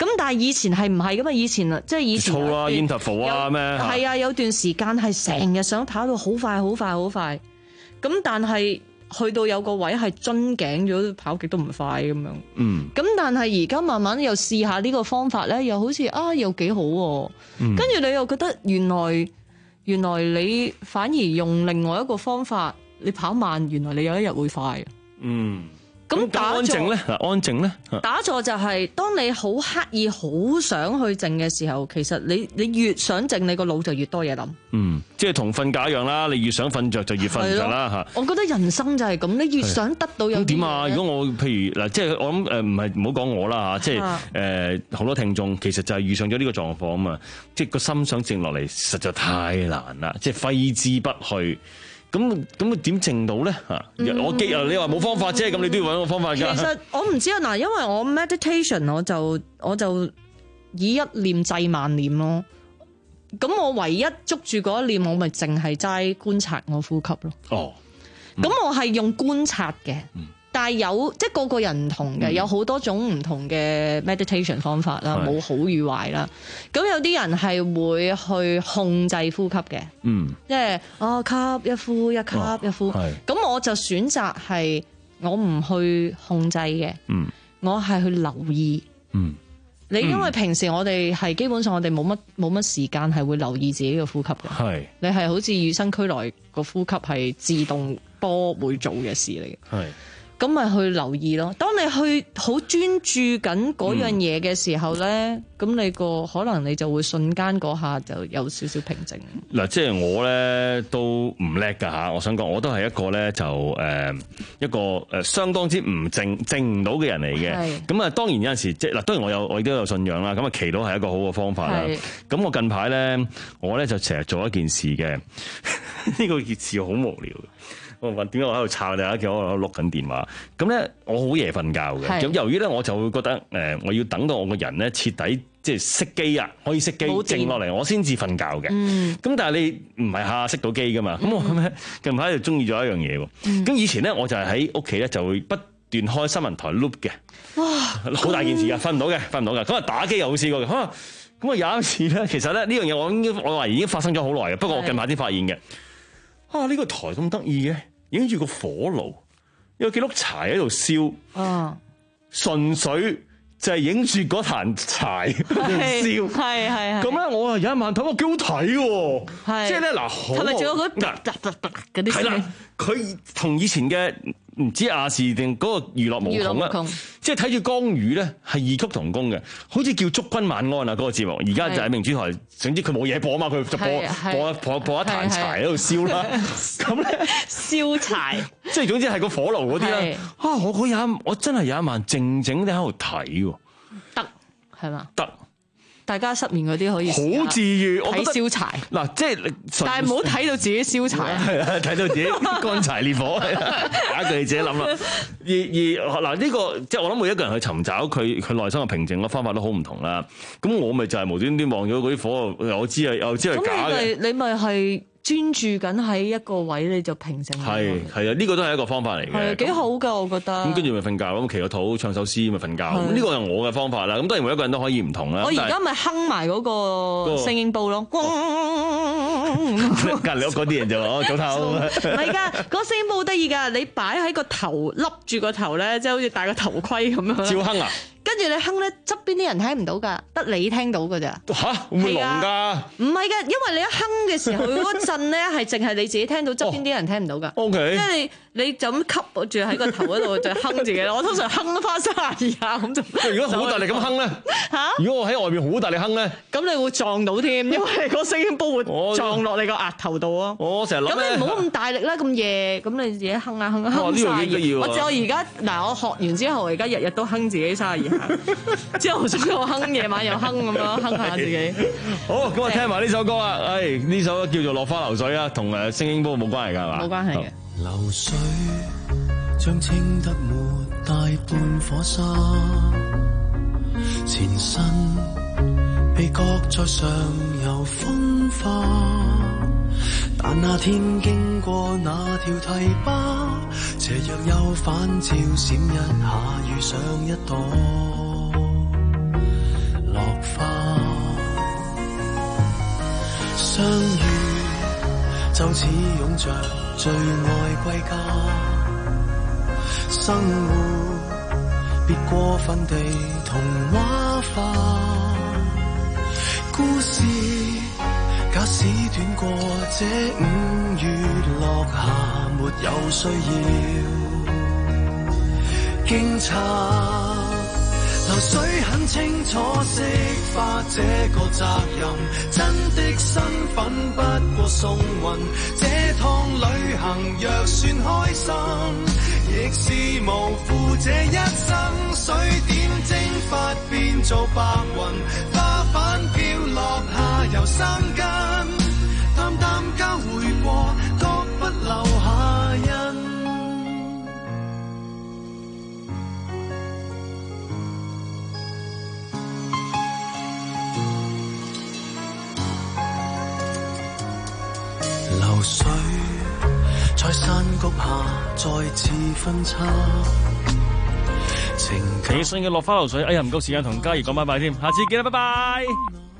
Speaker 2: 咁但係以前係唔係噶嘛？以前啊，即係以前
Speaker 14: 操啦 interval 啊咩？
Speaker 2: 係啊，有段時間係成日想跑到好快、好快、好快。咁但係去到有個位係樽頸咗，跑極都唔快咁樣。
Speaker 14: 嗯。
Speaker 2: 咁但係而家慢慢又試下呢個方法咧，又好似啊又幾好喎。跟住、嗯、你又覺得原來原來你反而用另外一個方法，你跑慢，原來你有一日會快。
Speaker 14: 嗯。
Speaker 2: 咁打
Speaker 14: 安靜咧，嗱安靜咧，
Speaker 2: 打坐就係當你好刻意、好想去靜嘅時候，其實你你越想靜，你個腦就越多嘢諗。
Speaker 14: 嗯，即係同瞓覺一樣啦，你越想瞓着就越瞓唔着啦嚇。
Speaker 2: 我覺得人生就係咁，你越想得到有啲嘢。咁點啊？
Speaker 14: 如果我譬如嗱，即係我諗誒，唔係唔好講我啦嚇，即係誒好多聽眾其實就係遇上咗呢個狀況啊嘛，即係個心想靜落嚟，實在太難啦，即係揮之不去。咁咁點靜到咧嚇？我記啊，你話冇方法啫，咁你都要揾個方法㗎。
Speaker 2: 其實我唔知啊，嗱，因為我 meditation 我就我就以一念制萬念咯。咁我唯一捉住嗰一念，我咪淨係齋觀察我呼吸咯。
Speaker 14: 哦，
Speaker 2: 咁、嗯、我係用觀察嘅。嗯但係有即係個個人唔同嘅，嗯、有好多種唔同嘅 meditation 方法啦，冇好與壞啦。咁有啲人係會去控制呼吸嘅，嗯，即係哦吸一呼一吸一呼。咁、哦、我就選擇係我唔去控制嘅，嗯，我係去留意，嗯。你因為平時我哋係基本上我哋冇乜冇乜時間係會留意自己嘅呼吸嘅，係你係好似與生俱來個呼吸係自動波會做嘅事嚟嘅，係。咁咪去留意咯。當你去好專注緊嗰樣嘢嘅時候咧，咁、嗯、你個可能你就會瞬間嗰下就有少少平靜。
Speaker 14: 嗱，即係我咧都唔叻㗎嚇。我想講，我都係一個咧就誒、呃、一個誒相當之唔靜靜唔到嘅人嚟嘅。咁啊，當然有陣時即係嗱，當然我有我亦都有信仰啦。咁啊，祈禱係一個好嘅方法啦。咁我近排咧，我咧就成日做一件事嘅。呢個件事好無聊。我問點解我喺度抄你啊？叫我喺度碌緊電話。咁咧，我好夜瞓覺嘅。咁由於咧，我就會覺得誒，我要等到我個人咧徹底即係熄機啊，可以熄機靜落嚟，我先至瞓覺嘅。咁、嗯、但係你唔係下下熄到機噶嘛？咁、嗯、我咁咧近排就中意咗一樣嘢喎。咁、嗯、以前咧，我就係喺屋企咧就會不斷開新聞台 loop 嘅。哇！好大件事㗎，瞓唔到嘅，瞓唔到㗎。咁啊打機又好試過嘅。咁啊咁啊有一次咧，其實咧呢樣嘢我已經我話已經發生咗好耐嘅，不過我近排先發現嘅。啊！呢、呢個台咁得意嘅。影住個火爐，有幾碌柴喺度燒，啊、純粹就係影住嗰壇柴喺度燒，係係咁咧，我啊有一晚睇，哇幾好睇喎！即係咧嗱，係咪仲有嗰嗱嗰啲？係啦，佢同以前嘅唔知亞視定嗰個娛樂無窮啦，即係睇住江宇咧係異曲同工嘅，好似叫《祝君晚安》啊嗰個節目，而家就喺明珠台，總之佢冇嘢播啊嘛，佢就播播播播一壇柴喺度燒啦，咁咧燒柴，即係總之係個火爐嗰啲啦。啊，我嗰日我真係有一晚靜靜地喺度睇喎，得係嘛？得。大家失眠嗰啲可以好治愈，睇燒柴嗱，即係但係唔好睇到自己燒柴，係啊，睇到自己乾柴烈火，打佢哋自己諗啦。而而嗱呢個即係我諗每一個人去尋找佢佢內心嘅平靜嘅方法都好唔同啦。咁我咪就係無端端望咗嗰啲火，我知係又知係假嘅。你咪係專注緊喺一個位，你就平靜。係係啊，呢個都係一個方法嚟嘅。係幾好㗎，我覺得。咁跟住咪瞓覺，咁祈個禱，唱首詩咪瞓覺。咁呢個係我嘅方法啦。咁當然每一個人都可以唔同啦。我而家咪哼埋嗰個聲音煲咯。隔離屋嗰啲人就話：早唞。唔係㗎，嗰個聲音煲好得意㗎。你擺喺個頭，笠住個頭咧，即係好似戴個頭盔咁樣。照哼啊！跟住你哼咧，側邊啲人聽唔到㗎，得你聽到㗎咋？嚇，會唔會聾㗎？唔係㗎，因為你一哼嘅時候，佢嗰陣咧係淨係你自己聽到，側邊啲人聽唔到㗎。O K，即係你你就咁吸住喺個頭嗰度就哼自己。我通常哼翻三廿下咁就。如果好大力咁哼咧嚇？如果我喺外面好大力哼咧，咁你會撞到添，因為個聲音煲會撞落你個額頭度啊。我成日諗咁你唔好咁大力啦，咁夜咁你自己哼下哼下哼曬。我知我而家嗱，我學完之後，而家日日都哼自己三廿二。之後仲有哼，夜晚又哼咁樣哼下自己。好，咁我聽埋呢首歌啊！誒，呢首叫做《落花流水》啊，同誒聲音煲冇關係㗎係嘛？冇關係嘅。流水將清得沒大半火沙，前身被擱在上游風化，但那天經過那條堤壩，斜陽又反照閃一下，遇上一朵
Speaker 12: 相遇就似擁着最愛歸家，生活別過分地童話化，故事假使短過這五月落霞，沒有需要驚詫。流水很清楚釋化這個責任，真的身份不過送運。這趟旅行若算開心，亦是無負這一生。水點蒸發變做白雲，花瓣飄落下由生根，淡淡交匯過，各不留下印。流水在山谷下再次分叉，情
Speaker 14: 你信嘅落花流水，哎呀唔夠時間同嘉怡講拜拜添，下次見啦，拜拜。